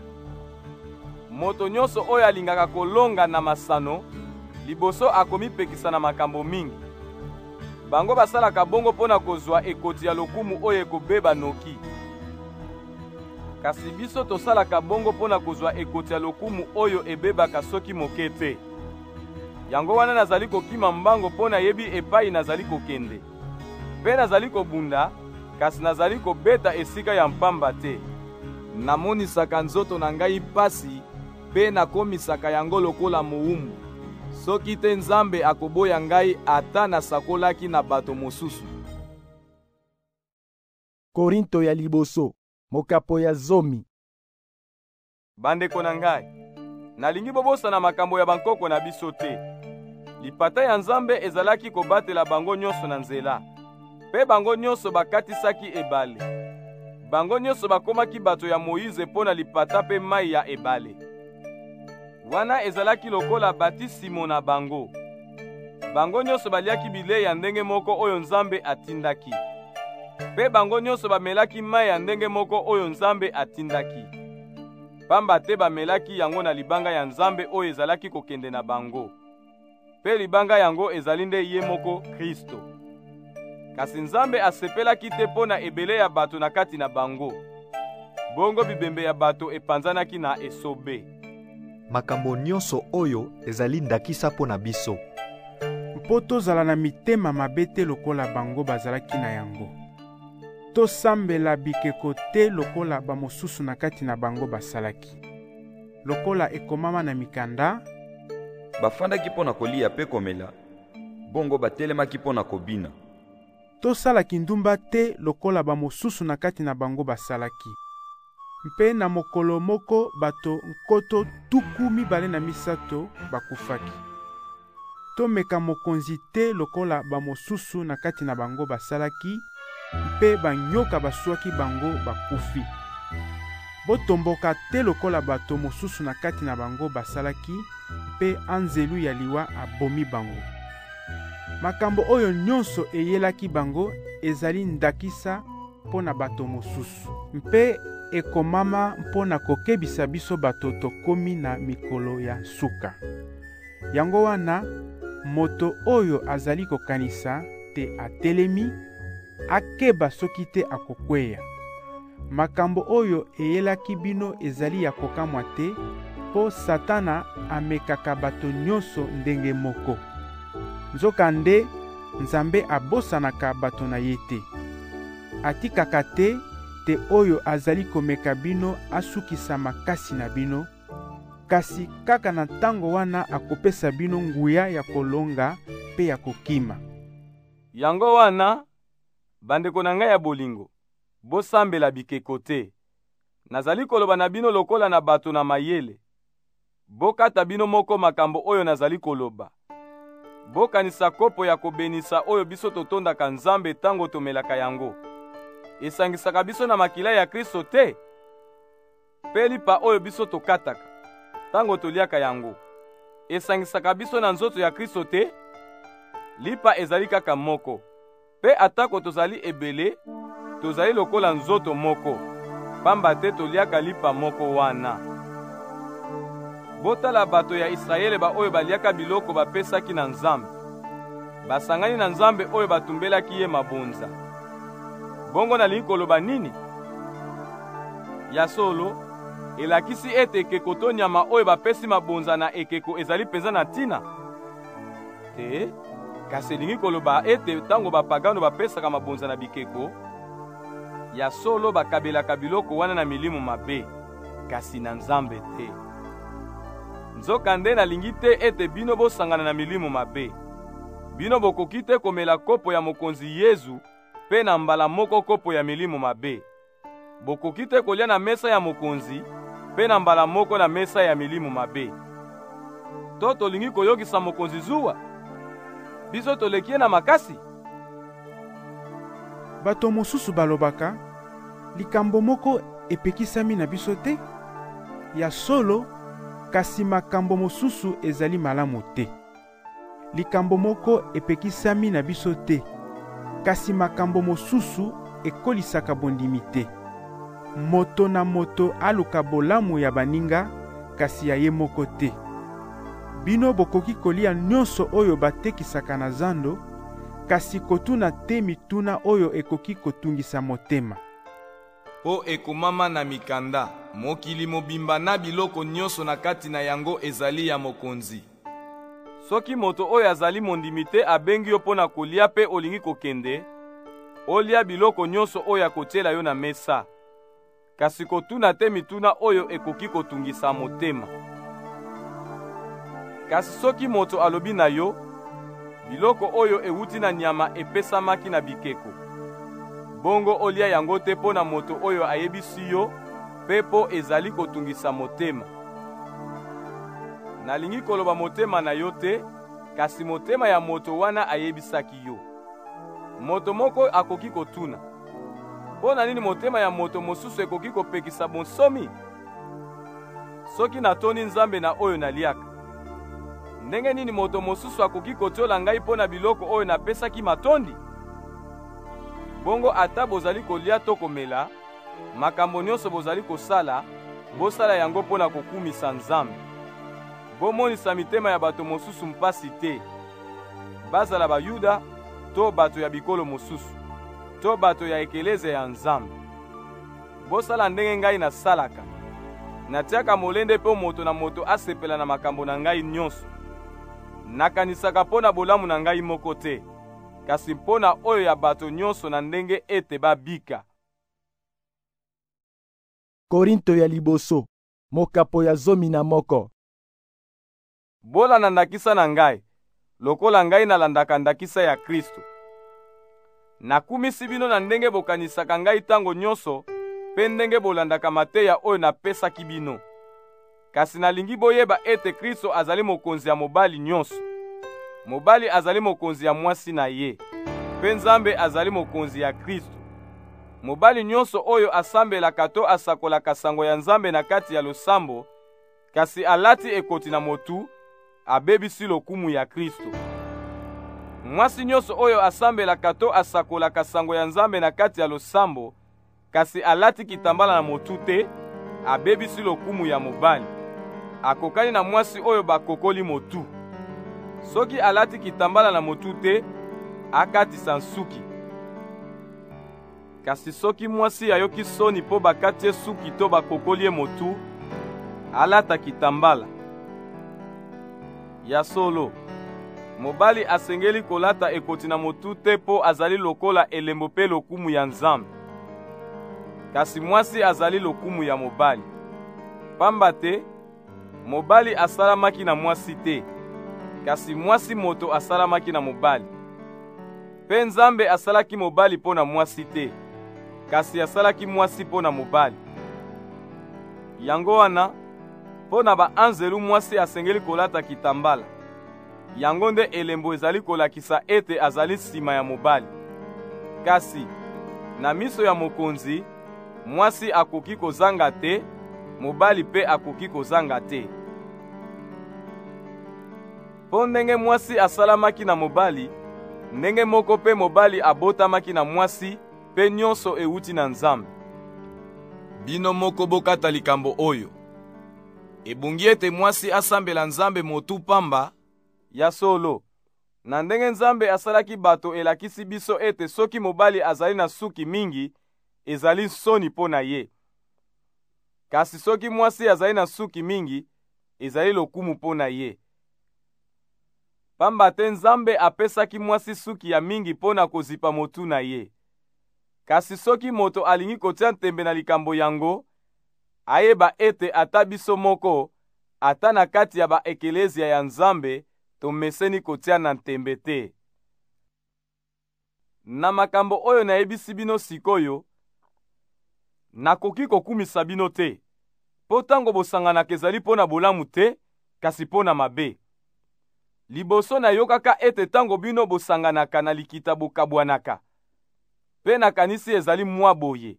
Moto nyonso oyo alingaka kolonga na masano, liboso akomipekisa na makambo mingi. Bango basalaka bongo mpo na kozwa ekoti ya lokumu oyo ekobeba noki. Kasi biso tosalaka bongo mpo na kozwa ekoti ya lokumu oyo ebebaka soki moke te. Yango wana nazali kokima mbango mpo nayebi epai nazali kokende. Mpe nazali kobunda, kasi nazali kobeta esika ya mpamba te. Namonisaka nzoto na ngai pasi, mpe nakomisaka yango lokola mowumbu. Soki te Nzambe akoboya ngai ata nasakolaki na bato mosusu. Korinto ya liboso, mokapo ya zomi. Bandeko na ngai, nalingi bobosana makambo ya bankoko na biso te. Lipata ya Nzambe ezalaki kobatela bango nyonso na nzela, mpe bango nyonso bakatisaki ebale. Bango nyonso bakomaki bato ya Moïse mpo na lipata mpe mai ya ebale. Wana ezalaki lokola batisimo na bango. Bango nyonso baliaki bilei ya ndenge moko oyo Nzambe atindaki. Mpe bango nyonso bamelaki mai ya ndenge moko oyo Nzambe atindaki. Pamba te bamelaki yango na libanga ya Nzambe oyo ezalaki kokende na bango. Mpe libanga yango ezali nde ye moko Kristo. Kasi Nzambe asepelaki te mpo na ebele ya bato na kati na bango. Bongo bibembe ya bato epanzanaki na esobe. Makambo nyonso oyo ezali ndakisa mpo na biso, mpo tozala na mitema mabe te lokola bango bazalaki na yango. Tosambela bikeko te lokola bamosusu na kati na bango basalaki. Lokola ekomama na mikanda, bafandaki mpo na kolia mpe komela, bongo batelemaki mpo na kobina. Tosalaki ndumba te lokola bamosusu na kati na bango basalaki. Mpe na mokolo moko bato nkoto 230 bakufaki. Tomeka mokonzi te lokola bamosusu na kati na bango basalaki, mpe banyoka baswaki bango bakufi. Botomboka te lokola bato mosusu na kati na bango basalaki, mpe anzelu ya liwa abomi bango. Makambo oyo nyonso eyelaki bango ezali ndakisa mpo na bato mosusu, mpe ekomama mpo na kokebisa biso bato tokomi na mikolo ya suka. Yango wana, moto oyo azali kokanisa te atelemi, akeba soki te akokweya. Makambo oyo eyelaki bino ezali ya kokamwa te, po Satana amekaka bato nyonso ndenge moko. Nzokande, Nzambe abosanaka bato na ye te. Atikaka te oyo azali komeka bino asukisa makasi na bino, kasi kaka na ntango wana akopesa bino nguya ya kolonga mpe ya kokima. Yango wana, bandeko na ngai ya bolingo, bosambela bikeko te. Nazali koloba na bino lokola na bato na mayele. Bokata bino moko makambo oyo nazali koloba. Bokanisa kopo ya kobenisa oyo biso totondaka Nzambe tango tomelaka yango. Esangisaka biso na makila ya Kristo te. Mpe lipa oyo biso tokataka tango toliaka yango, esangisaka biso na nzoto ya Kristo te. lipa ezali kaka moko. Pe atako tozali ebele, tozali lokola nzoto moko, pamba te toliaka lipa moko wana. Botala bato ya Israele ba oyo baliaka biloko bapesaki na Nzambe. Basangani na Nzambe oyo batumbelaki ye mabonza. Bongo nalingi koloba nini? Ya solo, elakisi ete ekeko to nyama oyo bapesi mabonza na ekeko ezali penza na ntina? Te, kasi elingi koloba ete tango bapagano bapesaka mabonza na bikeko, ya solo bakabelaka biloko wana na milimo mabe, kasi na Nzambe te. Nzokande nalingi te ete bino bosangana na milimo mabe. Bino bokoki te komela kopo ya mokonzi Yezu pe na mbala moko kopo ya milimo mabe. Bokoki te kolia na mesa ya mokonzi pe na mbala moko na mesa ya milimo mabe. To tolingi koyokisa mokonzi zuwa? Biso tolekie na makasi? Bato mosusu balobaka, likambo moko epekisami na biso te? Ya solo, kasi makambo mosusu ezali malamu te. Likambo moko epekisami na biso te, kasi makambo mosusu ekolisaka bondimi te. Moto na moto aluka bolamu ya baninga, kasi ya ye moko te. Bino bokoki kolia nyonso oyo batekisaka na zando, kasi kotuna te mituna oyo ekoki kotungisa motema. Po ekomama na mikanda, mokili mobimba na biloko nyonso na kati na yango ezali ya mokonzi. Soki moto oyo azali mondimi te abengi yo pona kolia pe olingi kokende, olia biloko nyonso oyo akotiela yo na mesa. Kasi kotuna te mituna oyo ekoki kotungisa motema. Kasi soki moto alobi na yo, biloko oyo ewuti na nyama epesamaki na bikeko, bongo olia yango te pona moto oyo ayebisi yo, pe po ezali kotungisa motema. Nalingi koloba motema na yo te, kasi motema ya moto wana ayebisaki yo. Moto moko akoki kotuna, pona nini motema ya moto mosusu ekoki kopekisa bonsomi? Soki natoni Nzambe na oyo naliaka, ndenge nini moto mosusu akoki kotiola ngai pona biloko oyo napesaki matondi? Bongo ata bozali kolia to komela, makambo nyonso bozali kosala, bosala yango pona kokumisa Nzambe. Bomonisa mitema ya bato mosusu mpasi te. Bazala Bayuda to bato ya bikolo mosusu, to bato ya ekeleze ya Nzambe. Bosala ndenge ngai nasalaka. Natiaka molende pe moto na moto asepela na makambo na ngai nyonso. Nakanisaka pona bolamu na ngai moko te, kasi mpona oyo ya bato nyonso na ndenge ete babika. Korinto ya liboso, mokapo ya 11. Bolanda ndakisa na ngai, lokola ngai nalandaka ndakisa ya Kristo. Nakumisi bino na ndenge bokanisaka ngai tango nyonso, pe ndenge bolandaka mateya oyo napesaki bino. Kasi nalingi boyeba ete Kristo azali mokonzi ya mobali nyonso. Mobali azali mokonzi ya mwasi na ye, pe Nzambe azali mokonzi ya Kristo. Mobali nyonso oyo asambelaka to asakolaka sango ya Nzambe na kati ya losambo, kasi alati ekoti na motu, abebisi lokumu ya Kristo. Mwasi nyonso oyo asambelaka to asakolaka sango ya Nzambe na kati ya losambo, kasi alati kitambala na motu te, abebisi lokumu ya mobali. Akokani na mwasi oyo bakokoli motu. Soki alati kitambala na motu te, akatisa nsuki. Kasi soki mwasi ayoki soni po bakati suki to bakokoli motu, alata kitambala. Ya solo, mobali asengeli kolata ekoti na motu te po azali lokola elembo pe lokumu ya Nzambe. Kasi mwasi azali lokumu ya mobali. Pamba te, mobali asalamaki na mwasi te, kasi mwasi moto asalamaki na mobali. Pe Nzambe asalaki mobali po na mwasi te, kasi asalaki mwasi po na mobali. Yango wana, po na baanzelu mwasi asengeli kolata kitambala. Yango nde elembo ezali kolakisa ete azali sima ya mobali. Kasi, na miso ya mokonzi, mwasi akoki kozanga te, mobali pe akoki kozanga te. Po ndenge mwasi asalamaki na mobali, ndenge moko mpe mobali abotamaki na mwasi mpe nyonso euti na Nzambe. Bino moko bokata likambo oyo. Ebungi ete mwasi asambela Nzambe motu pamba ya solo. Na ndenge Nzambe asalaki bato elakisi biso ete soki mobali azali na suki mingi, ezali soni mpo na ye. Kasi soki mwasi azali na suki mingi, ezali lokumu mpo na ye. Pamba te Nzambe apesaki mwasi suki ya mingi mpo na kozipa motu na ye. Kasi soki moto alingi kotia ntembe na likambo yango, ayeba ete ata biso moko, ata na kati ya baekelezia ya Nzambe, tomeseni kotia na ntembe te. Na makambo oyo nayebisi bino sikoyo, nakoki kokumisa bino te, po tango bosanganaka ezali mpo na bolamu te, kasi mpo na mabe. Liboso nayokaka ete tango bino bosanganaka na likita bokabwanaka, pe nakanisi ezali mwa boye.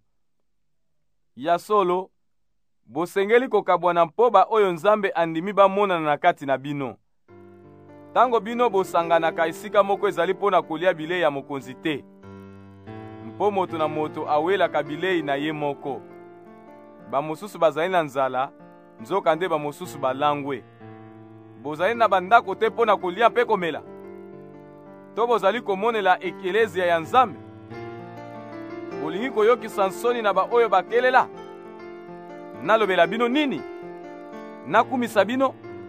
Ya solo, bosengeli kokabwana mpo ba oyo Nzambe andimi bamonana na kati na bino. Tango bino bosanganaka esika moko ezali mpo na kolia bilei ya mokonzi te, mpo moto na moto awelaka bilei na ye moko. Bamosusu bazali na nzala, nzoka nde bamosusu balangwe. Bozali na bandako te mpo na kolia mpe komela? To bozali komonela ekelezia ya Nzambe? Bolingi koyokisa nsoni na ba oyo bakelela? Nalobela bino nini? Nakumisa bino?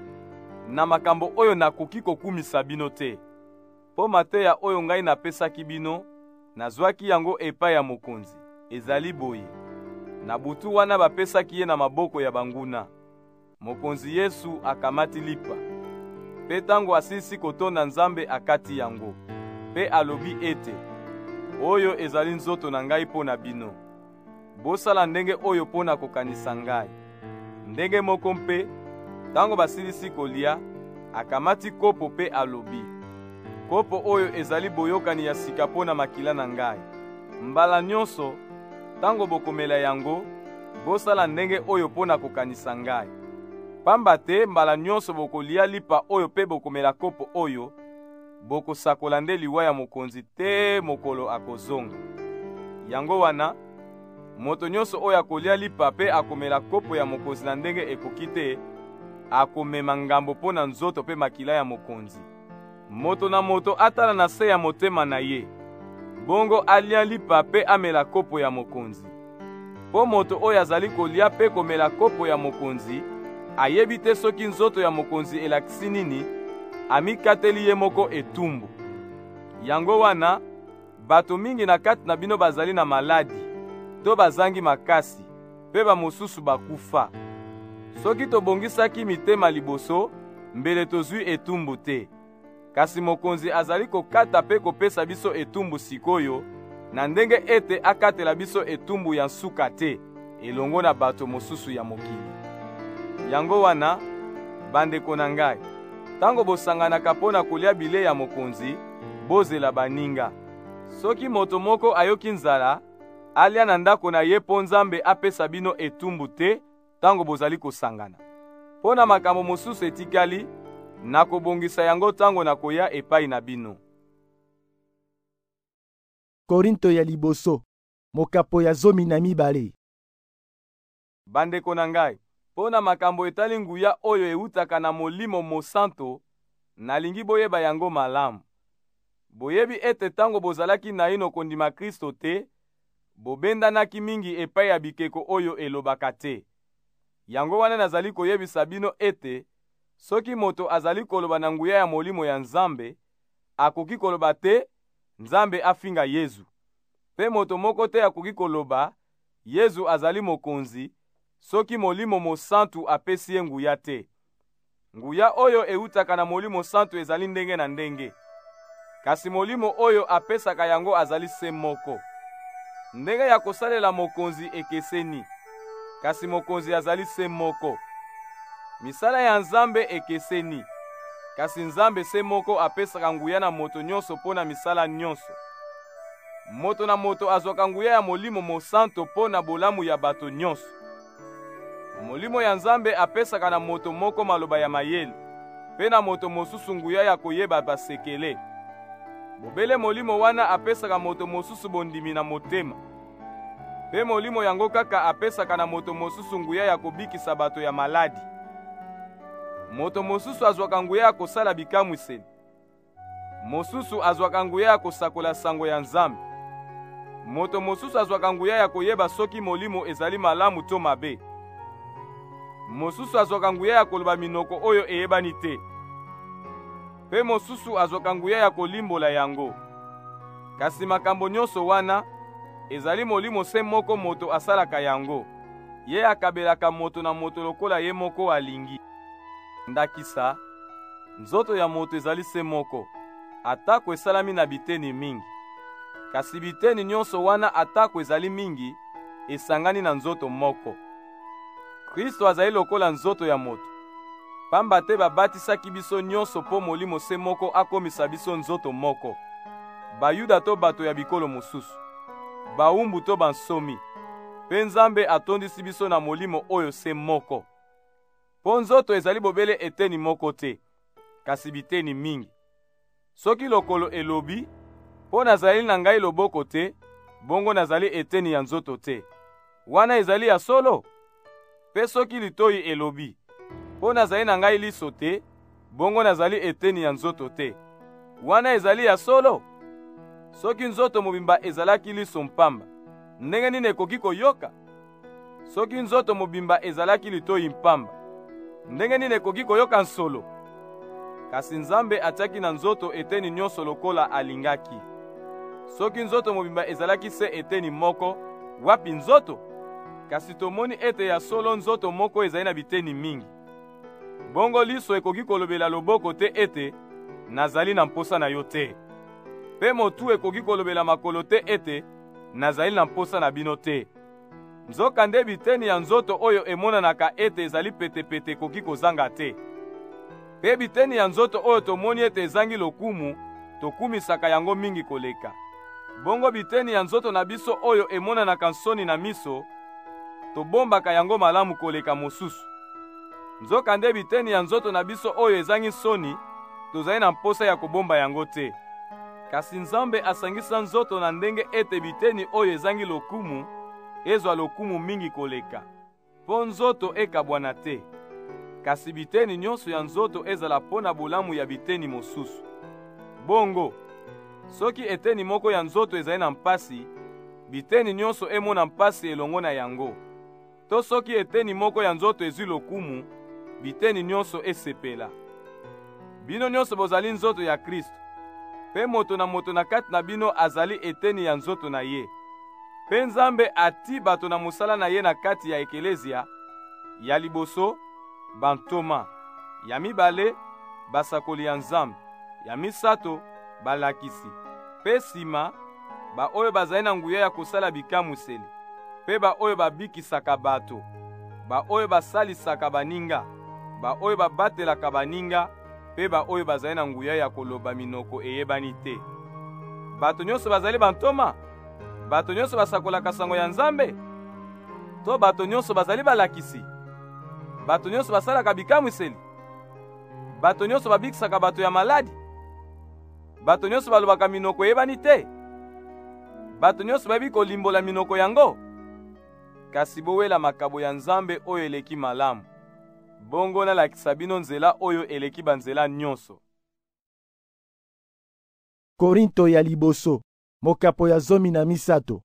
Na makambo oyo nakoki kokumisa bino te. Po mateya oyo ngai napesaki bino, nazwaki yango epai ya mokonzi. Ezali boye. Na butu wana bapesaki ye na maboko ya banguna. Mokonzi Yesu akamati lipa. Pe tango asilisi kotonda Nzambe akati yango. Pe alobi ete, oyo ezali nzoto na ngai mpo na bino. Bosala ndenge oyo mpo na kokanisa ngai. Ndenge moko mpe, tango basilisi kolia, akamati kopo pe alobi, kopo oyo ezali boyokani ya sika mpo na makila na ngai. Mbala nyonso, tango bokomela yango, bosala ndenge oyo mpo na kokanisa ngai. Pamba te mbala nyonso bokolia lipa oyo pe bokomela kopo oyo, bokosakola nde liwa ya mokonzi te mokolo akozonga. Yango wana, moto nyonso oyo akolia lipa pe akomela kopo ya mokonzi na ndenge ekoki te, akomema ngambo mpo na nzoto pe makila ya mokonzi. Moto na moto atala na se ya motema na ye, bongo alia lipa pe amela kopo ya mokonzi. Po moto oyo azali kolia pe komela kopo ya mokonzi, ayebi te soki nzoto ya mokonzi elakisi nini, amikateli ye moko etumbu. Yango wana, bato mingi na kati na bino bazali na maladi, to bazangi makasi, pe bamosusu bakufa. Soki tobongisaki mitema liboso, mbele tozwi etumbu te. Kasi mokonzi azali kokata pe kopesa biso etumbu sikoyo, na ndenge ete akatela biso etumbu ya nsuka te, elongo na bato mosusu ya mokili. Yango wana, bandeko na ngai, tango bosanganaka mpo na kolia bilei ya mokonzi, bozela baninga. Soki moto moko ayoki nzala, alia na ndako na ye mpo Nzambe apesa bino etumbu te, tango bozali kosangana. Mpo na makambo mosusu etikali, nakobongisa yango tango nakoya epai na bino. Korinto ya liboso, mokapo ya 12. Bandeko na ngai, mpo na makambo etali nguya oyo eutaka na Molimo Mosanto, nalingi boyeba yango malamu. Boyebi ete tango bozalaki naino kondima Kristo te, bobendanaki mingi epai ya bikeko oyo elobaka te. Yango wana nazali koyebisa bino ete, soki moto azali koloba na nguya ya Molimo ya Nzambe, akoki koloba te, Nzambe afinga Yezu. Pe moto moko te akoki koloba, Yezu azali mokonzi, soki Molimo Mosantu apesi ye nguya te. Nguya oyo eutaka na Molimo Santu ezali ndenge na ndenge. Kasi Molimo oyo apesaka yango azali se moko. Ndenge ya kosalela mokonzi ekeseni, kasi mokonzi azali se moko. Misala ya Nzambe ekeseni, kasi Nzambe se moko apesaka nguya na moto nyonso pona misala nyonso. Moto na moto azwaka nguya ya Molimo Mosanto pona bolamu ya bato nyonso. Molimo ya Nzambe apesaka na moto moko maloba ya mayele, pe na moto mosusu nguya ya koyeba basekele. bobele molimo wana apesaka moto mosusu bondimi na motema, mpe molimo yango kaka apesaka na moto mosusu nguya ya kobikisa bato ya maladi. Moto mosusu azwaka nguya ya kosala bikamwiseli, mosusu azwaka nguya ya kosakola sango ya Nzambe, moto mosusu azwaka nguya ya koyeba soki molimo ezali malamu to mabe, mosusu azwaka nguya ya koloba minoko oyo eyebani te, mpe mosusu azwaka nguya ya kolimbola yango. Kasi makambo nyonso wana ezali molimo se moko moto asalaka yango, ye akabelaka moto na moto lokola ye moko alingi. Ndakisa, nzoto ya moto ezali se moko, atako esalami na biteni mingi. Kasi biteni nyonso wana atako ezali mingi, esangani na nzoto moko. Kristo azali lokola nzoto ya moto, pamba te babatisaki biso nyonso po molimo se moko akomisa biso nzoto moko. Bayuda to bato ya bikolo mosusu, baumbu to bansomi, mpe Nzambe atondisi biso na molimo oyo se moko. Po nzoto ezali bobele eteni moko te, kasi biteni mingi. Soki lokolo elobi, po nazali na ngai loboko te, bongo nazali eteni ya nzoto te, wana ezali ya solo? Pe soki litoi elobi, po nazali na ngai liso te, bongo nazali eteni ya nzoto te, wana ezali ya solo? Soki nzoto mobimba ezalaki liso mpamba, ndenge nini ekoki koyoka? Soki nzoto mobimba ezalaki litoi mpamba, ndenge nini ekoki koyoka nsolo? Kasi Nzambe atiaki na nzoto eteni nyonso lokola alingaki. Soki nzoto mobimba ezalaki se eteni moko, wapi nzoto? Kasi tomoni ete ya solo nzoto moko ezali na biteni mingi. Bongo liso ekoki kolobela loboko te ete nazali na mposa na yo te, mpe motu ekoki kolobela makolo te ete nazali na mposa na bino te. Nzokande biteni ya nzoto oyo emonanaka ete ezali pete-pete ekoki kozanga te. Mpe biteni ya nzoto oyo tomoni ete ezangi lokumu, tokumisaka yango mingi koleka. Bongo biteni ya nzoto na biso oyo emonanaka nsoni na miso, tobombaka yango malamu koleka mosusu. Nzokande biteni ya nzoto na biso oyo ezangi nsoni, tozali na mposa ya kobomba yango te. Kasi Nzambe asangisa nzoto na ndenge ete biteni oyo ezangi lokumu ezwa lokumu mingi koleka, po nzoto ekabwana te. Kasi biteni nyonso ya nzoto ezala pona bolamu ya biteni mosusu. Bongo, soki eteni moko ya nzoto ezali na mpasi, biteni nyonso emona mpasi elongo na yango. To soki eteni moko ya nzoto ezwi lokumu, biteni nyonso esepela. Bino nyonso bozali nzoto ya Kristo, mpe moto na kati na bino azali eteni ya nzoto na ye. Mpe Nzambe ati bato na mosala na ye na kati ya ekelezia, ya liboso, bantoma, ya mibale, basakoli ya Nzambe, ya misato, balakisi, mpe sima, ba oyo bazali na nguya ya kosala bikamwiseli, mpe ba oyo babikisaka bato, ba oyo basalisaka baninga, ba oyo babatelaka baninga, mpe ba oyo bazali na nguya ya koloba minoko eyebani te. Bato nyonso bazali bantoma? Bato nyonso basakolaka sango ya Nzambe? To bato nyonso bazali balakisi? Bato nyonso basalaka bikamwiseli? Bato nyonso babikisaka bato ya maladi? Bato nyonso balobaka minoko eyebani te? Bato nyonso bayebi kolimbola minoko yango? Kasi bowela makabo ya Nzambe oyo eleki malamu. Bongo nalakisa bino nzela oyo eleki banzela nyonso. Korinto ya liboso, mokapo ya 13.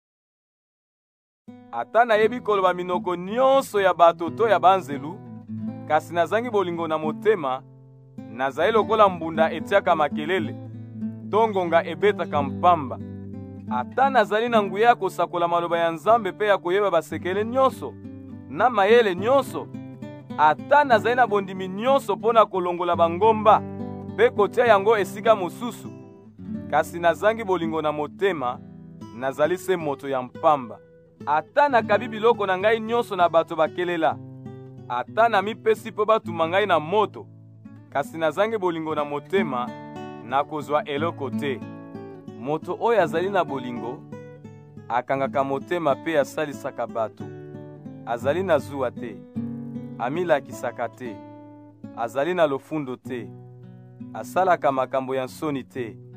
Ata nayebi koloba minoko nyonso ya bato to ya banzelu, kasi nazangi bolingo na motema, nazali lokola mbunda etiaka makelele, to ngonga ebetaka mpamba. Ata nazali na nguya ya kosakola maloba ya Nzambe mpe ya koyeba basekele nyonso, na mayele nyonso, ata nazali na bondimi nyonso mpona kolongola bangomba mpe kotia yango esika mosusu, kasi nazangi bolingo na motema, nazali se moto ya mpamba. Ata nakabi biloko na ngai nyonso na bato bakelela, ata namipesi mpo batuma ngai na moto, kasi nazangi bolingo na motema, nakozwa eloko te. Moto oyo azali na bolingo, akangaka motema mpe asalisaka bato. Azali na zuwa te, amilakisaka te, azali na lofundo te, asalaka makambo ya nsoni te,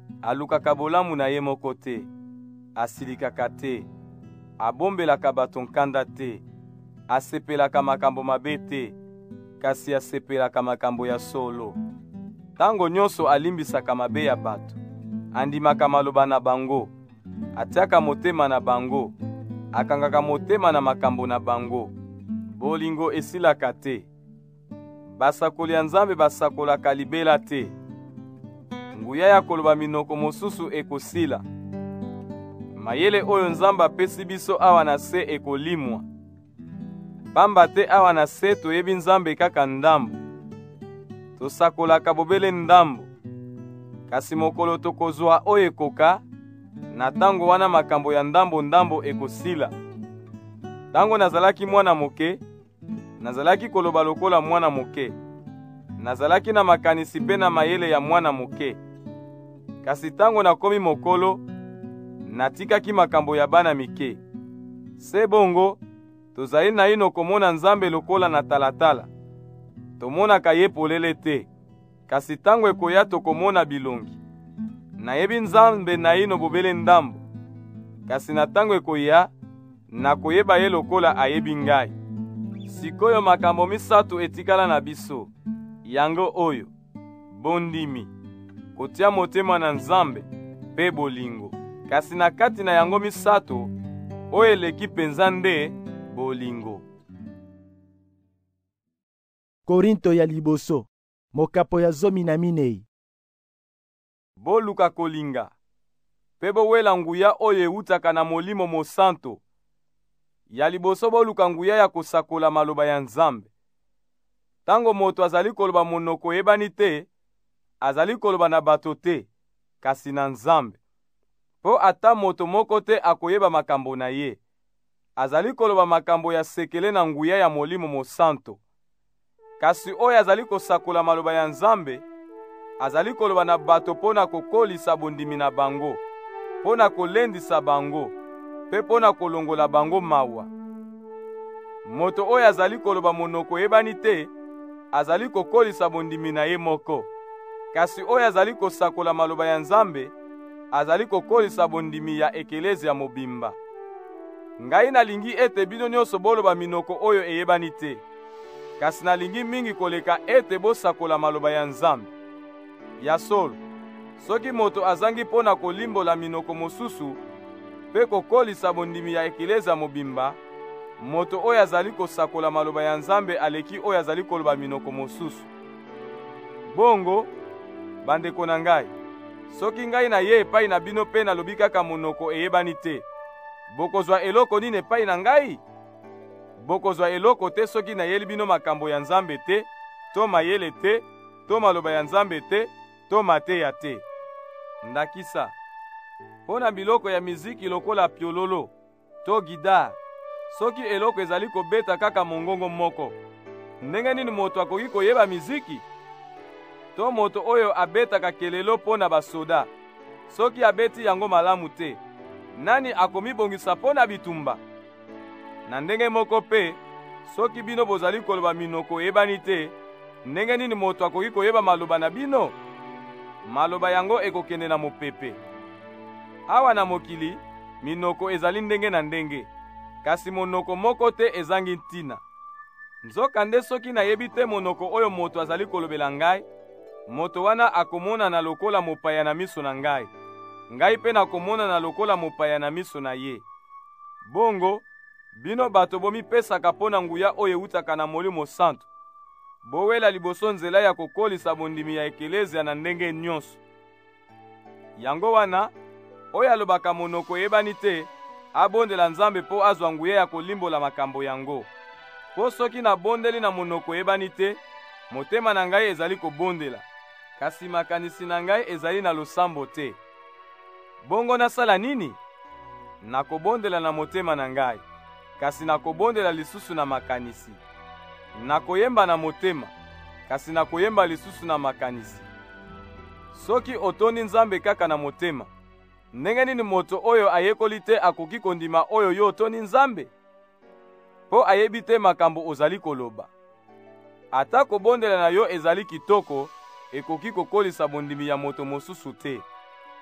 alukaka bolamu na ye moko te, asilikaka te, abombelaka bato nkanda te, asepelaka makambo mabe te, kasi asepelaka makambo ya solo. Tango nyonso alimbisaka mabe ya bato, andimaka maloba na bango, atiaka motema na bango, akangaka motema na makambo na bango. Bolingo esilaka te. Basakoli ya Nzambe basakolaka libela te. Nguya ya koloba minoko mosusu ekosila. Mayele oyo Nzambe apesi biso awa na se ekolimwa. Pamba te awa na se toyebi Nzambe kaka ndambo. Tosakolaka bobele ndambo. Kasi mokolo tokozwa oyo ekoka, na tango wana makambo ya ndambo ekosila. Tango nazalaki mwana moke, nazalaki koloba lokola mwana moke. Nazalaki na makanisi pe na mayele ya mwana moke. Kasi tango nakomi mokolo, natikaki makambo ya bana mike. Se bongo, tozali na ino komona Nzambe lokola na talatala. Tomonaka ye polele te, kasi tango ekoya tokomona bilongi. Nayebi Nzambe na ino bobele ndambo, kasi na tango ekoya, nakoyeba ye lokola ayebi ngai. Sikoyo makambo misato etikala na biso, yango oyo: bondimi, kotia motema na Nzambe, pe bolingo. Kasi na kati na yango misato, oyo eleki penza nde bolingo. Korinto ya liboso, mokapo ya 14. Boluka kolinga, pe bowela nguya oyo eutaka na Molimo Mosanto. Ya liboso boluka nguya ya kosakola maloba ya Nzambe. Tango moto azali koloba monoko ebani te, azali koloba na bato te, kasi na Nzambe. Po ata moto moko te akoyeba makambo na ye, azali koloba makambo ya sekele na nguya ya Molimo Mosanto. Kasi oyo azali kosakola maloba ya Nzambe, azali koloba na bato pona kokolisa bondimi na bango, pona kolendisa bango, pe pona kolongola bango mawa. Moto oyo azali koloba monoko ebani te, azali kokolisa bondimi na ye moko. Kasi oyo azali kosakola maloba ya Nzambe, azali kokolisa bondimi ya ekelezia mobimba. Ngai nalingi ete bino nyonso boloba minoko oyo eyebani te, kasi nalingi mingi koleka ete bosakola maloba ya Nzambe. Ya solo, soki moto azangi pona kolimbola minoko mosusu, pe kokolisa bondimi ya ekelezia mobimba, moto oyo azali kosakola maloba ya Nzambe aleki oyo azali koloba minoko mosusu. Bongo, bandeko na ngai, soki ngai na ye epai na bino pe nalobi kaka monoko eyebani te, bokozwa eloko nini epai na ngai? Bokozwa eloko te soki nayeli bino makambo ya Nzambe te, to mayele te, to maloba ya Nzambe te, to mateya te. Ndakisa, pona biloko ya miziki lokola piololo, to gidar, soki eloko ezali kobeta kaka mongongo moko, ndenge nini moto akoki koyeba miziki? To moto oyo abetaka kelelo pona basoda, soki abeti yango malamu te, nani akomibongisa pona bitumba? Na ndenge moko pe, soki bino bozali koloba minoko ebani te, ndenge nini moto akoki koyeba maloba na bino? Maloba yango ekokende na mopepe. Awa na mokili, minoko ezali ndenge na ndenge, kasi monoko moko te ezangi ntina. Nzokande soki nayebi te monoko oyo moto azali kolobela ngai, moto wana akomona na lokola mopaya na miso na ngai, ngai pe nakomona na lokola mopaya na miso na ye. Bongo, bino bato bomipesaka pona nguya oyo eutaka na Molimo Santo, bowela liboso nzela ya kokolisa bondimi ya ekelezia na ndenge nyonso. Yango wana, oyo alobaka monoko eyebani te, abondela Nzambe po azwa nguya ya kolimbola makambo yango. Po soki nabondeli na monoko eyebani te, motema na ngai ezali kobondela, kasi makanisi na ngai ezali na losambo te. Bongo nasala nini? Nakobondela na motema na ngai, kasi nakobondela lisusu na makanisi. Nakoyemba na motema, kasi nakoyemba lisusu na makanisi. Soki otoni Nzambe kaka na motema, ndenge nini moto oyo ayekoli te akoki kondima oyo yo otoni Nzambe? Po ayebi te makambo ozali koloba. Ata kobondela na yo ezali kitoko, ekoki kokolisa bondimi ya moto mosusu te.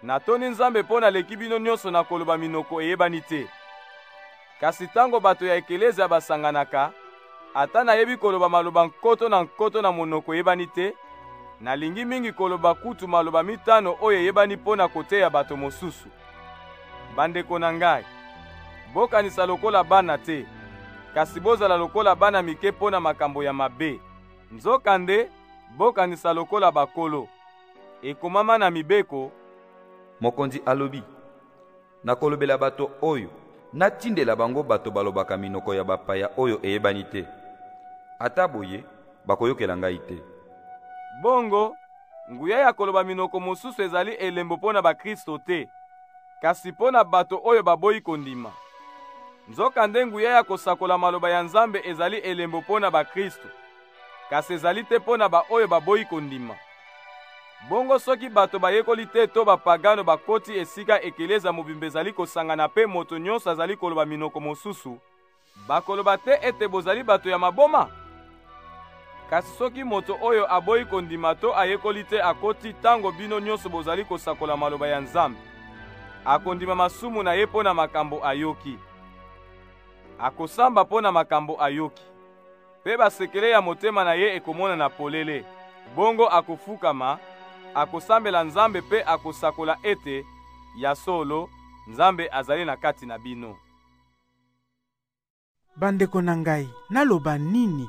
natoni Nzambe mpo naleki bino nyonso na koloba minoko eyebani te. Kasi tango bato ya ekelezia basanganaka, ata nayebi koloba maloba nkoto na monoko eyebani te, nalingi mingi koloba kutu maloba 5 oyo eyebani mpo na koteya bato mosusu. Bandeko na ngai, bokanisa lokola bana te, kasi bozala lokola bana mike mpo na makambo ya mabe. Nzokande, bokanisa lokola bakolo. Ekomama na mibeko, mokonzi alobi, nakolobela bato oyo, natindela bango bato balobaka minoko ya bapaya oyo eyebani te. Ata boye, bakoyokela ngai te. Bongo, nguya ya koloba minoko mosusu ezali elembo mpo na bakristo te, kasi mpo na bato oyo baboyi kondima. Nzokande nguya ya kosakola maloba ya Nzambe ezali elembo mpo na bakristo, kasi ezali te mpo na oyo baboyi kondima. Bongo soki bato bayekoli te to bapagano bakoti esika ekeleza mobimba ezali kosangana pe moto nyonso azali koloba minoko mosusu, bakoloba te ete bozali bato ya maboma? Kasi soki moto oyo aboyi kondima to ayekoli te akoti tango bino nyonso bozali kosakola maloba ya Nzambe, akondima masumu na ye mpo na makambo ayoki. Akosamba mpo na makambo ayoki, pe basekele ya motema na ye ekomona na polele. Bongo akofukama, akosambela Nzambe pe akosakola ete ya solo Nzambe azali na kati na bino. Bandeko na ngai, naloba nini?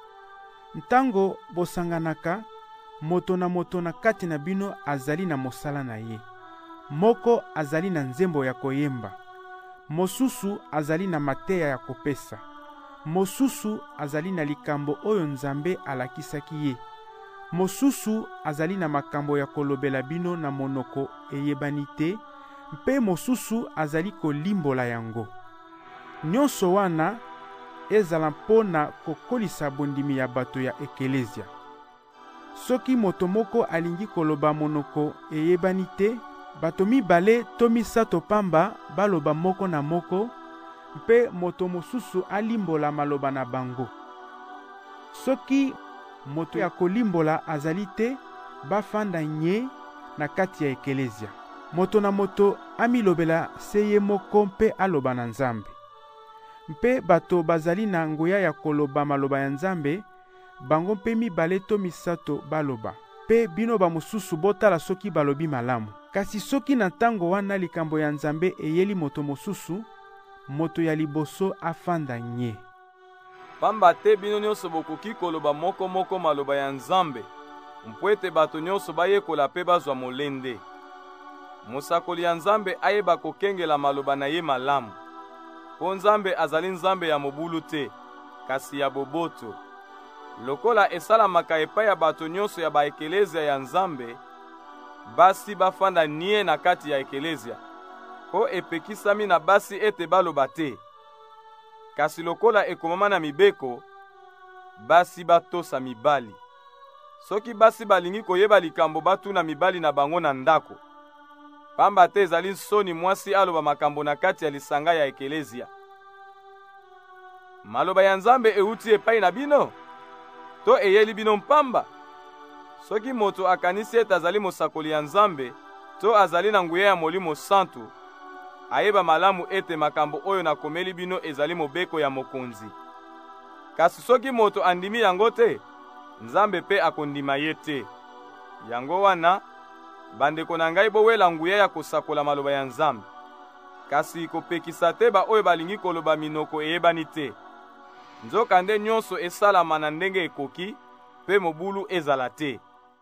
Ntango bosanganaka, moto na kati na bino azali na mosala na ye. Moko azali na nzembo ya koyemba, mosusu azali na mateya ya kopesa, mosusu azali na likambo oyo Nzambe alakisaki ye, mosusu azali na makambo ya kolobela bino na monoko eyebani te, mpe mosusu azali kolimbola yango. Nyonso wana ezala mpo na kokolisa bondimi ya bato ya ekelezia. Soki moto moko alingi koloba monoko eyebani te, bato 2 to 3 pamba baloba moko na moko, mpe moto mosusu alimbola maloba na bango. Soki moto ya kolimbola azali te, bafanda nye na kati ya ekelezia. Moto na moto amilobela seye moko mpe aloba na Nzambe. Mpe bato bazali na nguya ya koloba maloba ya Nzambe, bango mpe 2 to 3 baloba. Pe bino bamosusu botala soki balobi malamu. Kasi soki na ntango wana likambo ya Nzambe eyeli moto mosusu, moto ya liboso afanda nye. Pamba te bino nyonso bokoki koloba moko maloba ya Nzambe, mpo ete bato nyonso bayekola pe bazwa molende. Mosakoli ya Nzambe ayeba kokengela maloba na ye malamu. Po Nzambe azali Nzambe ya mobulu te, kasi ya boboto. Lokola esalamaka epai ya bato nyonso ya baekelezia ya Nzambe, basi bafanda nie na kati ya ekelezia, po epekisami na basi ete baloba te. Kasi lokola ekomama na mibeko, basi batosa mibali. Soki basi balingi koyeba likambo batuna mibali na bango na ndako, pamba te ezali nsoni mwasi aloba makambo na kati ya lisanga ya ekelezia. Maloba ya Nzambe euti epai na bino? To eyeli bino mpamba? Soki moto akanisi ete azali mosakoli ya Nzambe, to azali na nguya ya Molimo Santu, ayeba malamu ete makambo oyo nakomeli bino ezali mobeko ya mokonzi. Kasi soki moto andimi yango te, Nzambe pe akondima ye te. Yango wana, bandeko na ngai bowela nguya ya kosakola maloba ya Nzambe. Kasi kopekisa te ba oyo balingi koloba minoko eyebani te. Nzokande nyonso esalama na ndenge ekoki, pe mobulu ezala te.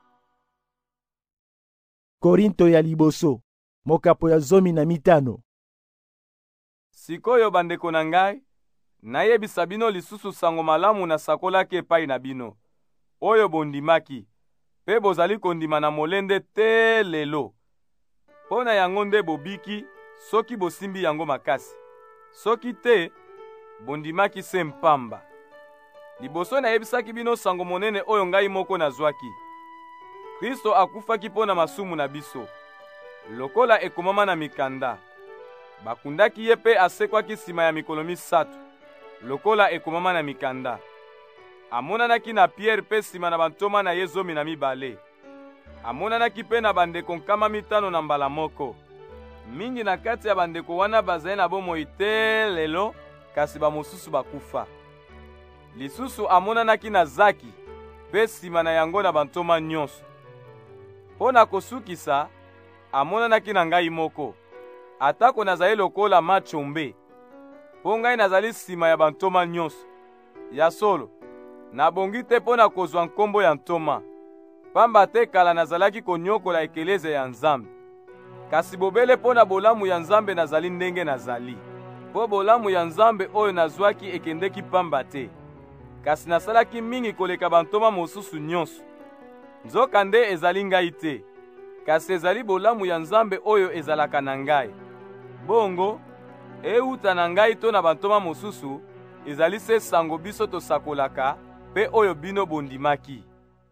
Korinto ya liboso, mokapo ya 15. Sikoyo bandeko na ngai, nayebisa bino lisusu sango malamu na sakolaki epai na bino, oyo bondimaki, pe bozali kondima na molende te lelo. Pona yango nde bobiki, soki bosimbi yango makasi. Soki te, bondimaki se mpamba. Liboso nayebisaki bino sango monene oyo ngai moko nazwaki. Kristo akufaki pona masumu na biso. Lokola ekomama na mikanda, bakundaki ye pe asekwaki sima ya mikolo 3. Lokola ekomama na mikanda, amonanaki na Pierre pe sima na bantoma na ye 12. amonanaki mpe na bandeko 15 na mbala moko. Mingi na kati ya bandeko wana bazali na bomoi te lelo, kasi bamosusu bakufa. Lisusu amonanaki na Zaki, mpe nsima na yango na bantoma nyonso. Mpo na kosukisa, amonanaki na ngai moko, atako nazali lokola machombe, mpo ngai nazali nsima ya bantoma nyonso. Ya solo, nabongi te mpo na kozwa nkombo ya ntoma, pamba te kala nazalaki konyokola ekelezia ya Nzambe. Kasi bobele mpo na bolamu ya Nzambe nazali ndenge nazali, mpo bolamu ya Nzambe oyo nazwaki ekendeki pamba te, kasi nasalaki mingi koleka bantoma mosusu nyonso. Nzokande ezali ngai te, kasi ezali bolamu ya Nzambe oyo ezalaka na ngai. Bongo, euta na ngai to na bantoma mosusu, ezali se sango biso tosakolaka, pe oyo bino bondimaki.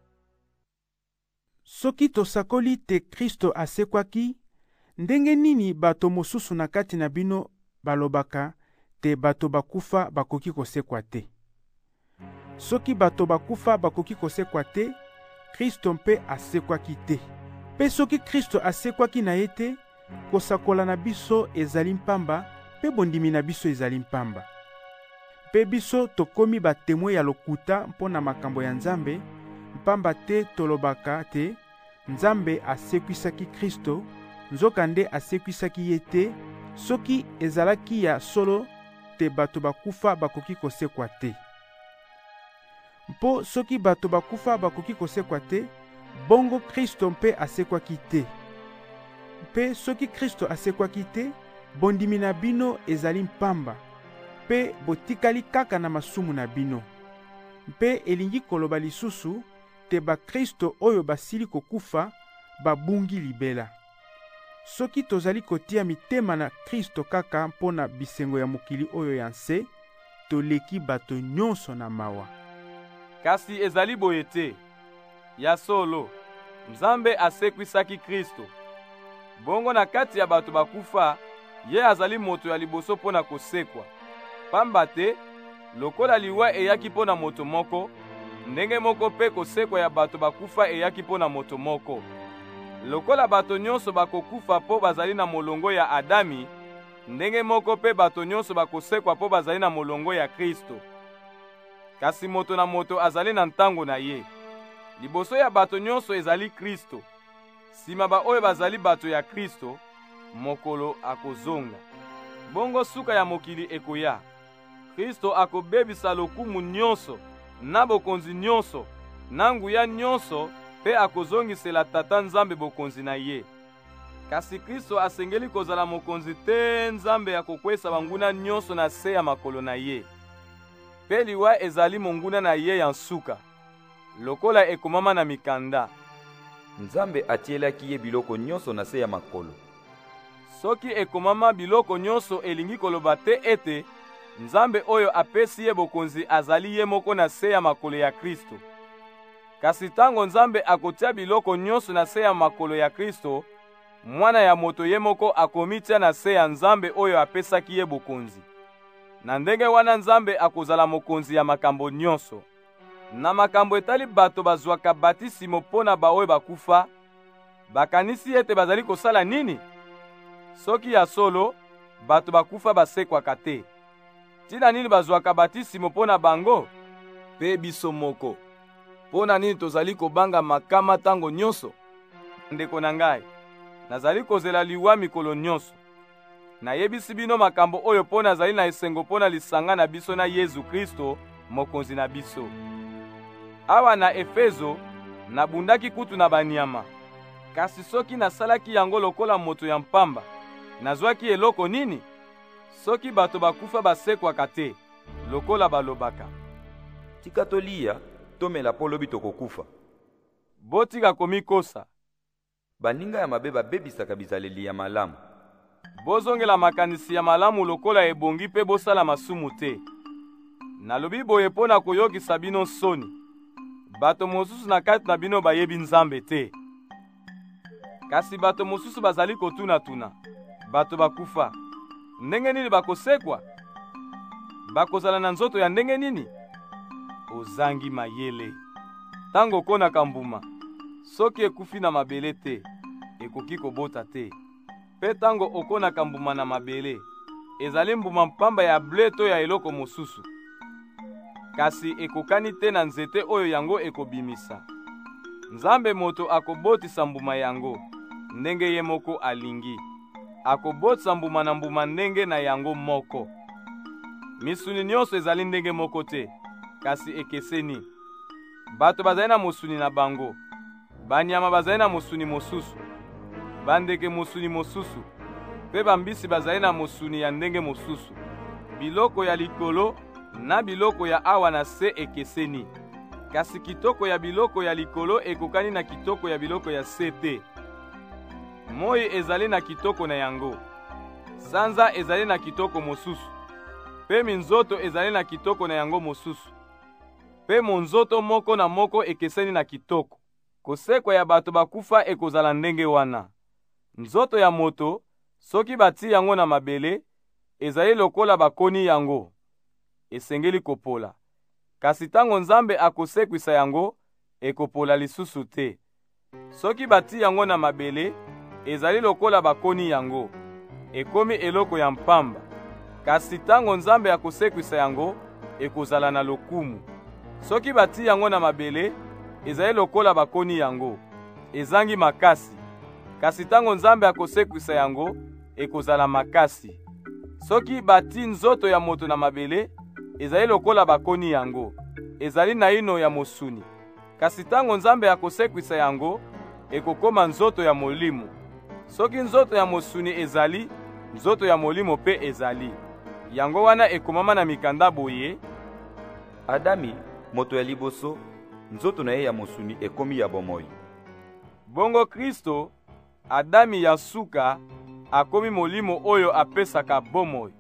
Soki tosakoli te Kristo asekwaki, ndenge nini bato mosusu na kati na bino balobaka te bato bakufa bakoki kosekwa te? Soki bato bakufa bakoki kosekwa te, Kristo mpe asekwaki te. Pe soki Kristo asekwaki na ye te, kosakola na biso ezali mpamba, pe bondimi na biso ezali mpamba. Pe biso tokomi batemwe ya lokuta mpo na makambo ya Nzambe, mpamba te tolobaka te Nzambe asekwisaki Kristo, nzokande asekwisaki ye te, soki ezalaki ya solo te bato bakufa bakoki kosekwa te. Mpo soki bato bakufa bakoki kosekwa te, bongo Kristo mpe asekwaki te. Mpe soki Kristo asekwaki te, bondimi na bino ezali mpamba, mpe botikali kaka na masumu na bino. Mpe elingi koloba lisusu te bakristo oyo basili kokufa babungi libela. Soki tozali kotia mitema na Kristo kaka mpo na bisengo ya mokili oyo ya nse, toleki bato nyonso na mawa. Kasi ezali boye te. Ya solo, Nzambe asekwisaki Kristo. Bongo na kati ya bato bakufa, ye azali moto ya liboso mpo na kosekwa. Pamba te, lokola liwa eyaki mpo na moto moko, ndenge moko mpe kosekwa ya bato bakufa eyaki mpo na moto moko. Lokola bato nyonso bakokufa mpo bazali na molongo ya Adami, ndenge moko mpe bato nyonso bakosekwa mpo bazali na molongo ya Kristo. Kasi moto na moto azali na ntango na ye. Liboso ya bato nyonso ezali Kristo. Sima ba oyo bazali bato ya Kristo, mokolo akozonga. Bongo suka ya mokili ekoya. Kristo akobebisa lokumu nyonso, na bokonzi nyonso, na nguya nyonso, pe akozongisela Tata Nzambe bokonzi na ye. Kasi Kristo asengeli kozala mokonzi te, Nzambe akokwesa banguna nyonso na se ya makolo na ye. Pe liwa ezali monguna na ye ya nsuka, lokola ekomama na mikanda. Nzambe atielaki ye biloko nyonso na se ya makolo. Soki ekomama biloko nyonso elingi koloba te ete Nzambe oyo apesi ye bokonzi azali ye moko na se ya makolo ya Kristo. Kasi tango Nzambe akotia biloko nyonso na se ya makolo ya Kristo, mwana ya moto ye moko akomitia na se ya Nzambe oyo apesaki ye bokonzi. Na ndenge wana Nzambe akozala mokonzi ya makambo nyonso. Na makambo etali bato bazwaka batisimo mpona baoyo bakufa, bakanisi ete bazali kosala nini? Soki ya solo, bato bakufa basekwaka te. Tina nini bazwaka batisimo mpona bango? Pe biso moko, mpona nini tozali kobanga makama tango nyonso? Ndeko na ngai, nazali kozela liwa mikolo nyonso. Nayebisi bino makambo oyo mpo nazali na esengo mpona lisanga na biso na Yesu Kristo, mokonzi na biso. Awa na Efezo, nabundaki kutu na banyama. Kasi soki nasalaki yango lokola moto ya mpamba, nazwaki eloko nini? Soki bato bakufa basekwaka te, lokola balobaka. Tika tolia, tomela po lobi tokokufa. Botika komikosa. Baninga ya mabe babebisaka bizaleli ya malamu. Bozongela makanisi ya malamu lokola ebongi pe bosala masumu te. Nalobi boye mpo na koyokisa bino soni. Bato mosusu na kati na bino bayebi Nzambe te. Kasi bato mosusu bazali kotuna-tuna. Bato bakufa, ndenge nini bakosekwa? Bakozala na nzoto ya ndenge nini? Ozangi mayele. Tango konaka mbuma, soki ekufi na mabele te, ekoki kobota te. Mpe tango okonaka mbuma na mabele, ezali mbuma mpamba ya ble to ya eloko mosusu. Kasi ekokani te na nzete oyo yango ekobimisa. Nzambe moto akobotisa mbuma yango ndenge ye moko alingi. Akobotisa mbuma na mbuma ndenge na yango moko. Misuni nyonso ezali ndenge moko te, kasi ekeseni. Bato bazali na mosuni na bango, banyama bazali na mosuni mosusu, bandeke mosuni mosusu, mpe bambisi bazali na mosuni ya ndenge mosusu. Biloko ya likolo na biloko ya awa na se ekeseni. Kasi kitoko ya biloko ya likolo ekokani na kitoko ya biloko ya se te. Moi ezali na kitoko na yango, sanza ezali na kitoko mosusu, mpe minzoto ezali na kitoko na yango mosusu. Mpe monzoto moko na moko ekeseni na kitoko. Kosekwa ya bato bakufa ekozala ndenge wana. Nzoto ya moto, soki bati yango na mabele, ezali lokola bakoni yango, esengeli kopola. Kasi tango Nzambe akosekwisa yango, ekopola lisusu te. Soki bati yango na mabele, ezali lokola bakoni yango, ekomi eloko ya mpamba. Kasi tango Nzambe akosekwisa yango, ekozala na lokumu. Soki bati yango na mabele, ezali lokola bakoni yango, ezangi makasi. Kasi tango Nzambe akosekwisa yango, ekozala makasi. Soki bati nzoto ya moto na mabele, ezali lokola bakoni yango, ezali na ino ya mosuni. Kasi tango Nzambe akosekwisa yango, ekokoma nzoto ya molimo. Soki nzoto ya mosuni ezali, nzoto ya molimo pe ezali. Yango wana ekomama na mikanda boye: Adami, moto ya liboso, nzoto na ye ya mosuni ekomi ya bomoi. Bongo Kristo, Adami ya suka, akomi molimo oyo apesaka bomoi.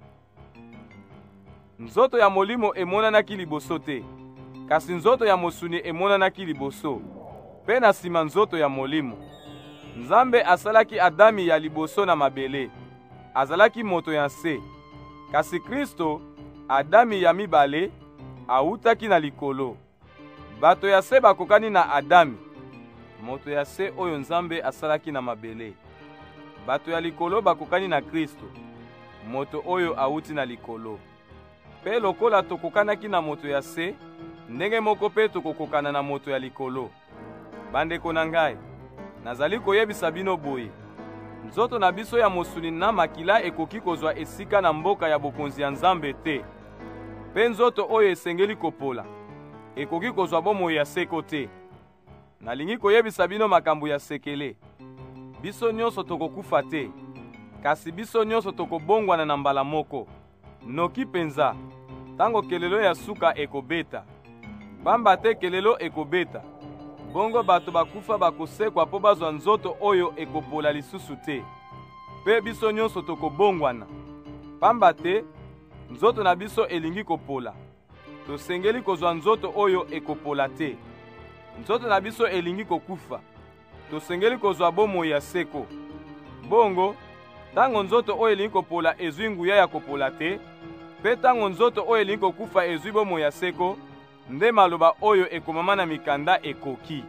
Nzoto ya molimo emonanaki liboso te, kasi nzoto ya mosuni emonanaki liboso, pe na sima nzoto ya molimo. Nzambe asalaki Adami ya liboso na mabele, azalaki moto ya se. Kasi Kristo, Adami ya mibale, autaki na likolo. Bato ya se bakokani na Adami, moto ya se oyo Nzambe asalaki na mabele. Bato ya likolo bakokani na Kristo, moto oyo auti na likolo. Pe lokola tokokanaki na moto ya se, ndenge moko pe tokokokana na moto ya likolo. Bandeko na ngai, nazali koyebisa bino boye: nzoto na biso ya mosuni na makila ekoki kozwa esika na mboka ya bokonzi ya Nzambe te. Pe nzoto oyo esengeli kopola ekoki kozwa bomoi ya seko te. Nalingi koyebisa bino makambo ya sekele. Biso nyonso tokokufa te, kasi biso nyonso tokobongwana na mbala moko. Noki penza, tango kelelo ya suka ekobeta. Pamba te kelelo ekobeta, bongo bato bakufa bakosekwa po bazwa nzoto oyo ekopola lisusu te. Pe biso nyonso tokobongwana. Pamba te nzoto na biso elingi kopola, tosengeli kozwa nzoto oyo ekopola te. Nzoto na biso elingi kokufa, tosengeli kozwa bomoi ya seko. Bongo tango nzoto oyo elingi kopola ezwi nguya ya kopola te, pe tango nzoto oyo elingi kokufa ezwi bomoi ya seko, nde maloba oyo ekomama na mikanda ekoki: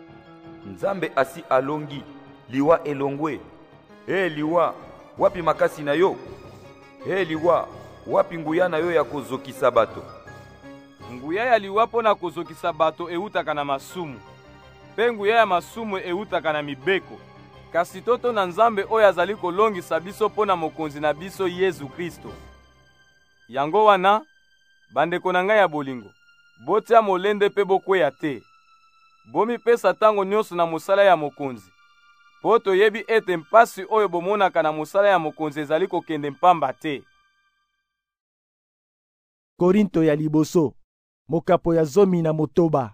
Nzambe asi alongi, liwa elongwe. Liwa, wapi makasi na yo? Liwa, wapi nguya na yo ya kozokisa bato? Nguya ya liwa mpo na kozokisa bato eutaka na masumu, pe nguya ya masumu eutaka na mibeko. Kasi toto na Nzambe oyo azali kolongisa biso mpo na mokonzi na biso Yesu Kristo. Yango wana, bandeko na ngai ya bolingo, botia molende pe bokweya te. Bomipesa tango nyonso na mosala ya mokonzi, po toyebi ete mpasi oyo bomonaka na mosala ya mokonzi ezali kokende mpamba te. Korinto ya liboso, mokapo ya 18.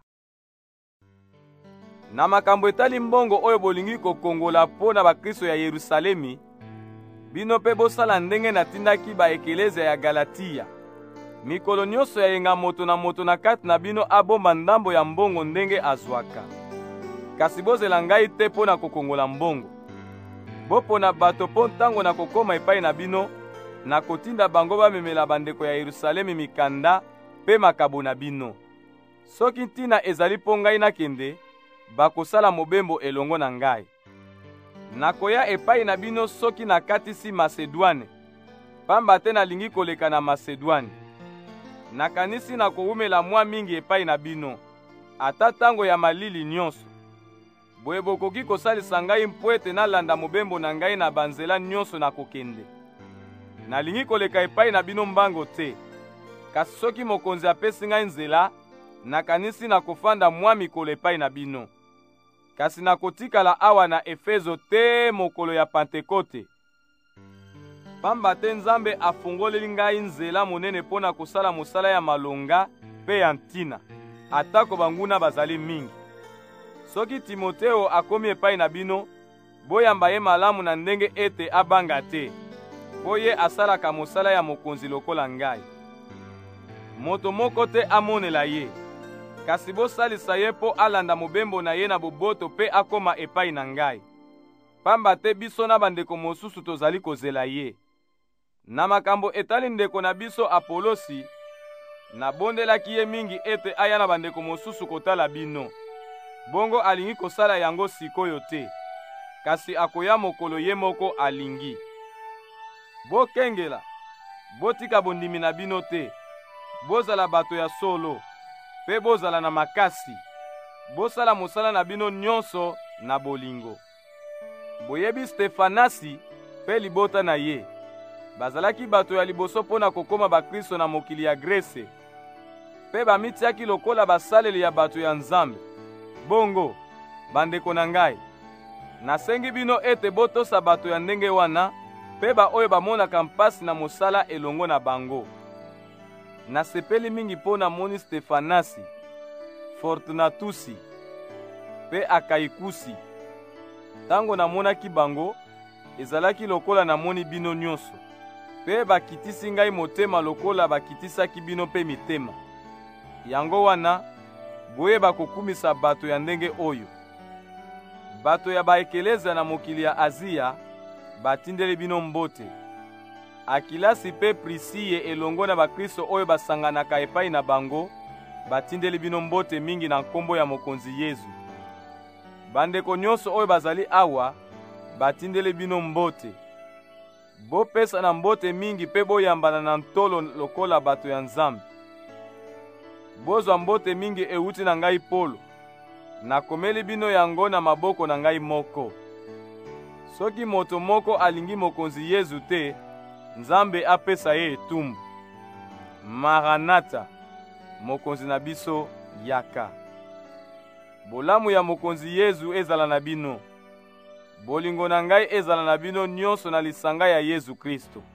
Na makambo etali mbongo oyo bolingi kokongola mpo na bakristo ya Yerusalemi, bino mpe bosala ndenge natindaki baekelezia ya Galatia. Mikolo nyonso ya yenga moto na kati na bino abomba ndambo ya mbongo ndenge azwaka. Kasi bozela ngai te mpo na kokongola mbongo. Bopona bato mpo ntango na kokoma epai na bino, na kotinda bango bamemela bandeko ya Yerusalemi mikanda mpe makabo na bino. Soki ntina ezali mpo ngai nakende, bakosala mobembo elongo na ngai. Nakoya epai na bino soki nakatisi Masedwane, pamba te nalingi koleka na Masedwane. Nakanisi nakowumela mwa mingi epai na bino, ata tango ya malili nyonso. Boye bokoki kosalisa ngai mpo ete nalanda mobembo na ngai na banzela nyonso nakokende. Nalingi koleka epai na bino mbango te, kasi soki mokonzi apesi ngai nzela, nakanisi nakofanda mwa mikolo epai na bino. Kasi nakotikala awa na Efezo te mokolo ya Pentekote. Pamba te Nzambe afungoleli ngai nzela monene mpo na kosala mosala ya malonga mpe ya ntina, atako banguna bazali mingi. Soki Timoteo akomi epai na bino, boyamba ye malamu na ndenge ete abanga te, po ye asalaka mosala ya mokonzi lokola ngai. Moto moko te amonela ye, kasi bosalisa ye po alanda mobembo na ye na boboto pe akoma epai na ngai. Pamba te biso na bandeko mosusu tozali kozela ye. Na makambo etali ndeko na biso Apolosi, nabondelaki ye mingi ete aya na bandeko mosusu kotala bino. Bongo alingi kosala yango sikoyo te, kasi akoya mokolo ye moko alingi. Bokengela, botika bondimi na bino te, bozala bato ya solo, pe bozala na makasi, bosala mosala na bino nyonso na bolingo. Boyebi Stefanasi pe libota na ye, bazalaki bato ya liboso mpona kokoma bakristo na mokili ya Grese, pe bamitiaki lokola basaleli ya bato ya Nzambe. Bongo, bandeko na ngai, nasengi bino ete botosa bato ya ndenge wana, pe ba oyo bamonaka mpasi na mosala elongo na bango. Nasepeli mingi mpo namoni Stefanasi, Fortunatusi, pe Akaikusi. Tango namonaki bango, ezalaki lokola namoni bino nyonso, pe bakitisi ngai motema lokola bakitisaki bino pe mitema. Yango wana, boyeba kokumisa bato ya ndenge oyo. Bato ya baekeleza na mokili ya Azia batindeli bino mbote. Akilasi pe Prisiye elongo na bakristo oyo basanganaka epai na bango batindeli bino mbote mingi na nkombo ya mokonzi Yesu. Bandeko nyonso oyo bazali awa batindeli bino mbote. Bopesa na mbote mingi pe boyambana na ntolo lokola bato ya Nzambe. Bozwa mbote mingi euti na ngai Polo, nakomeli bino yango na maboko na ngai moko. Soki moto moko alingi mokonzi Yesu te, Nzambe apesa ye etumbu. Maranata, mokonzi na biso yaka. Bolamu ya mokonzi Yesu ezala na bino. Bolingo na ngai ezala na bino nyonso na lisanga ya Yesu Kristo.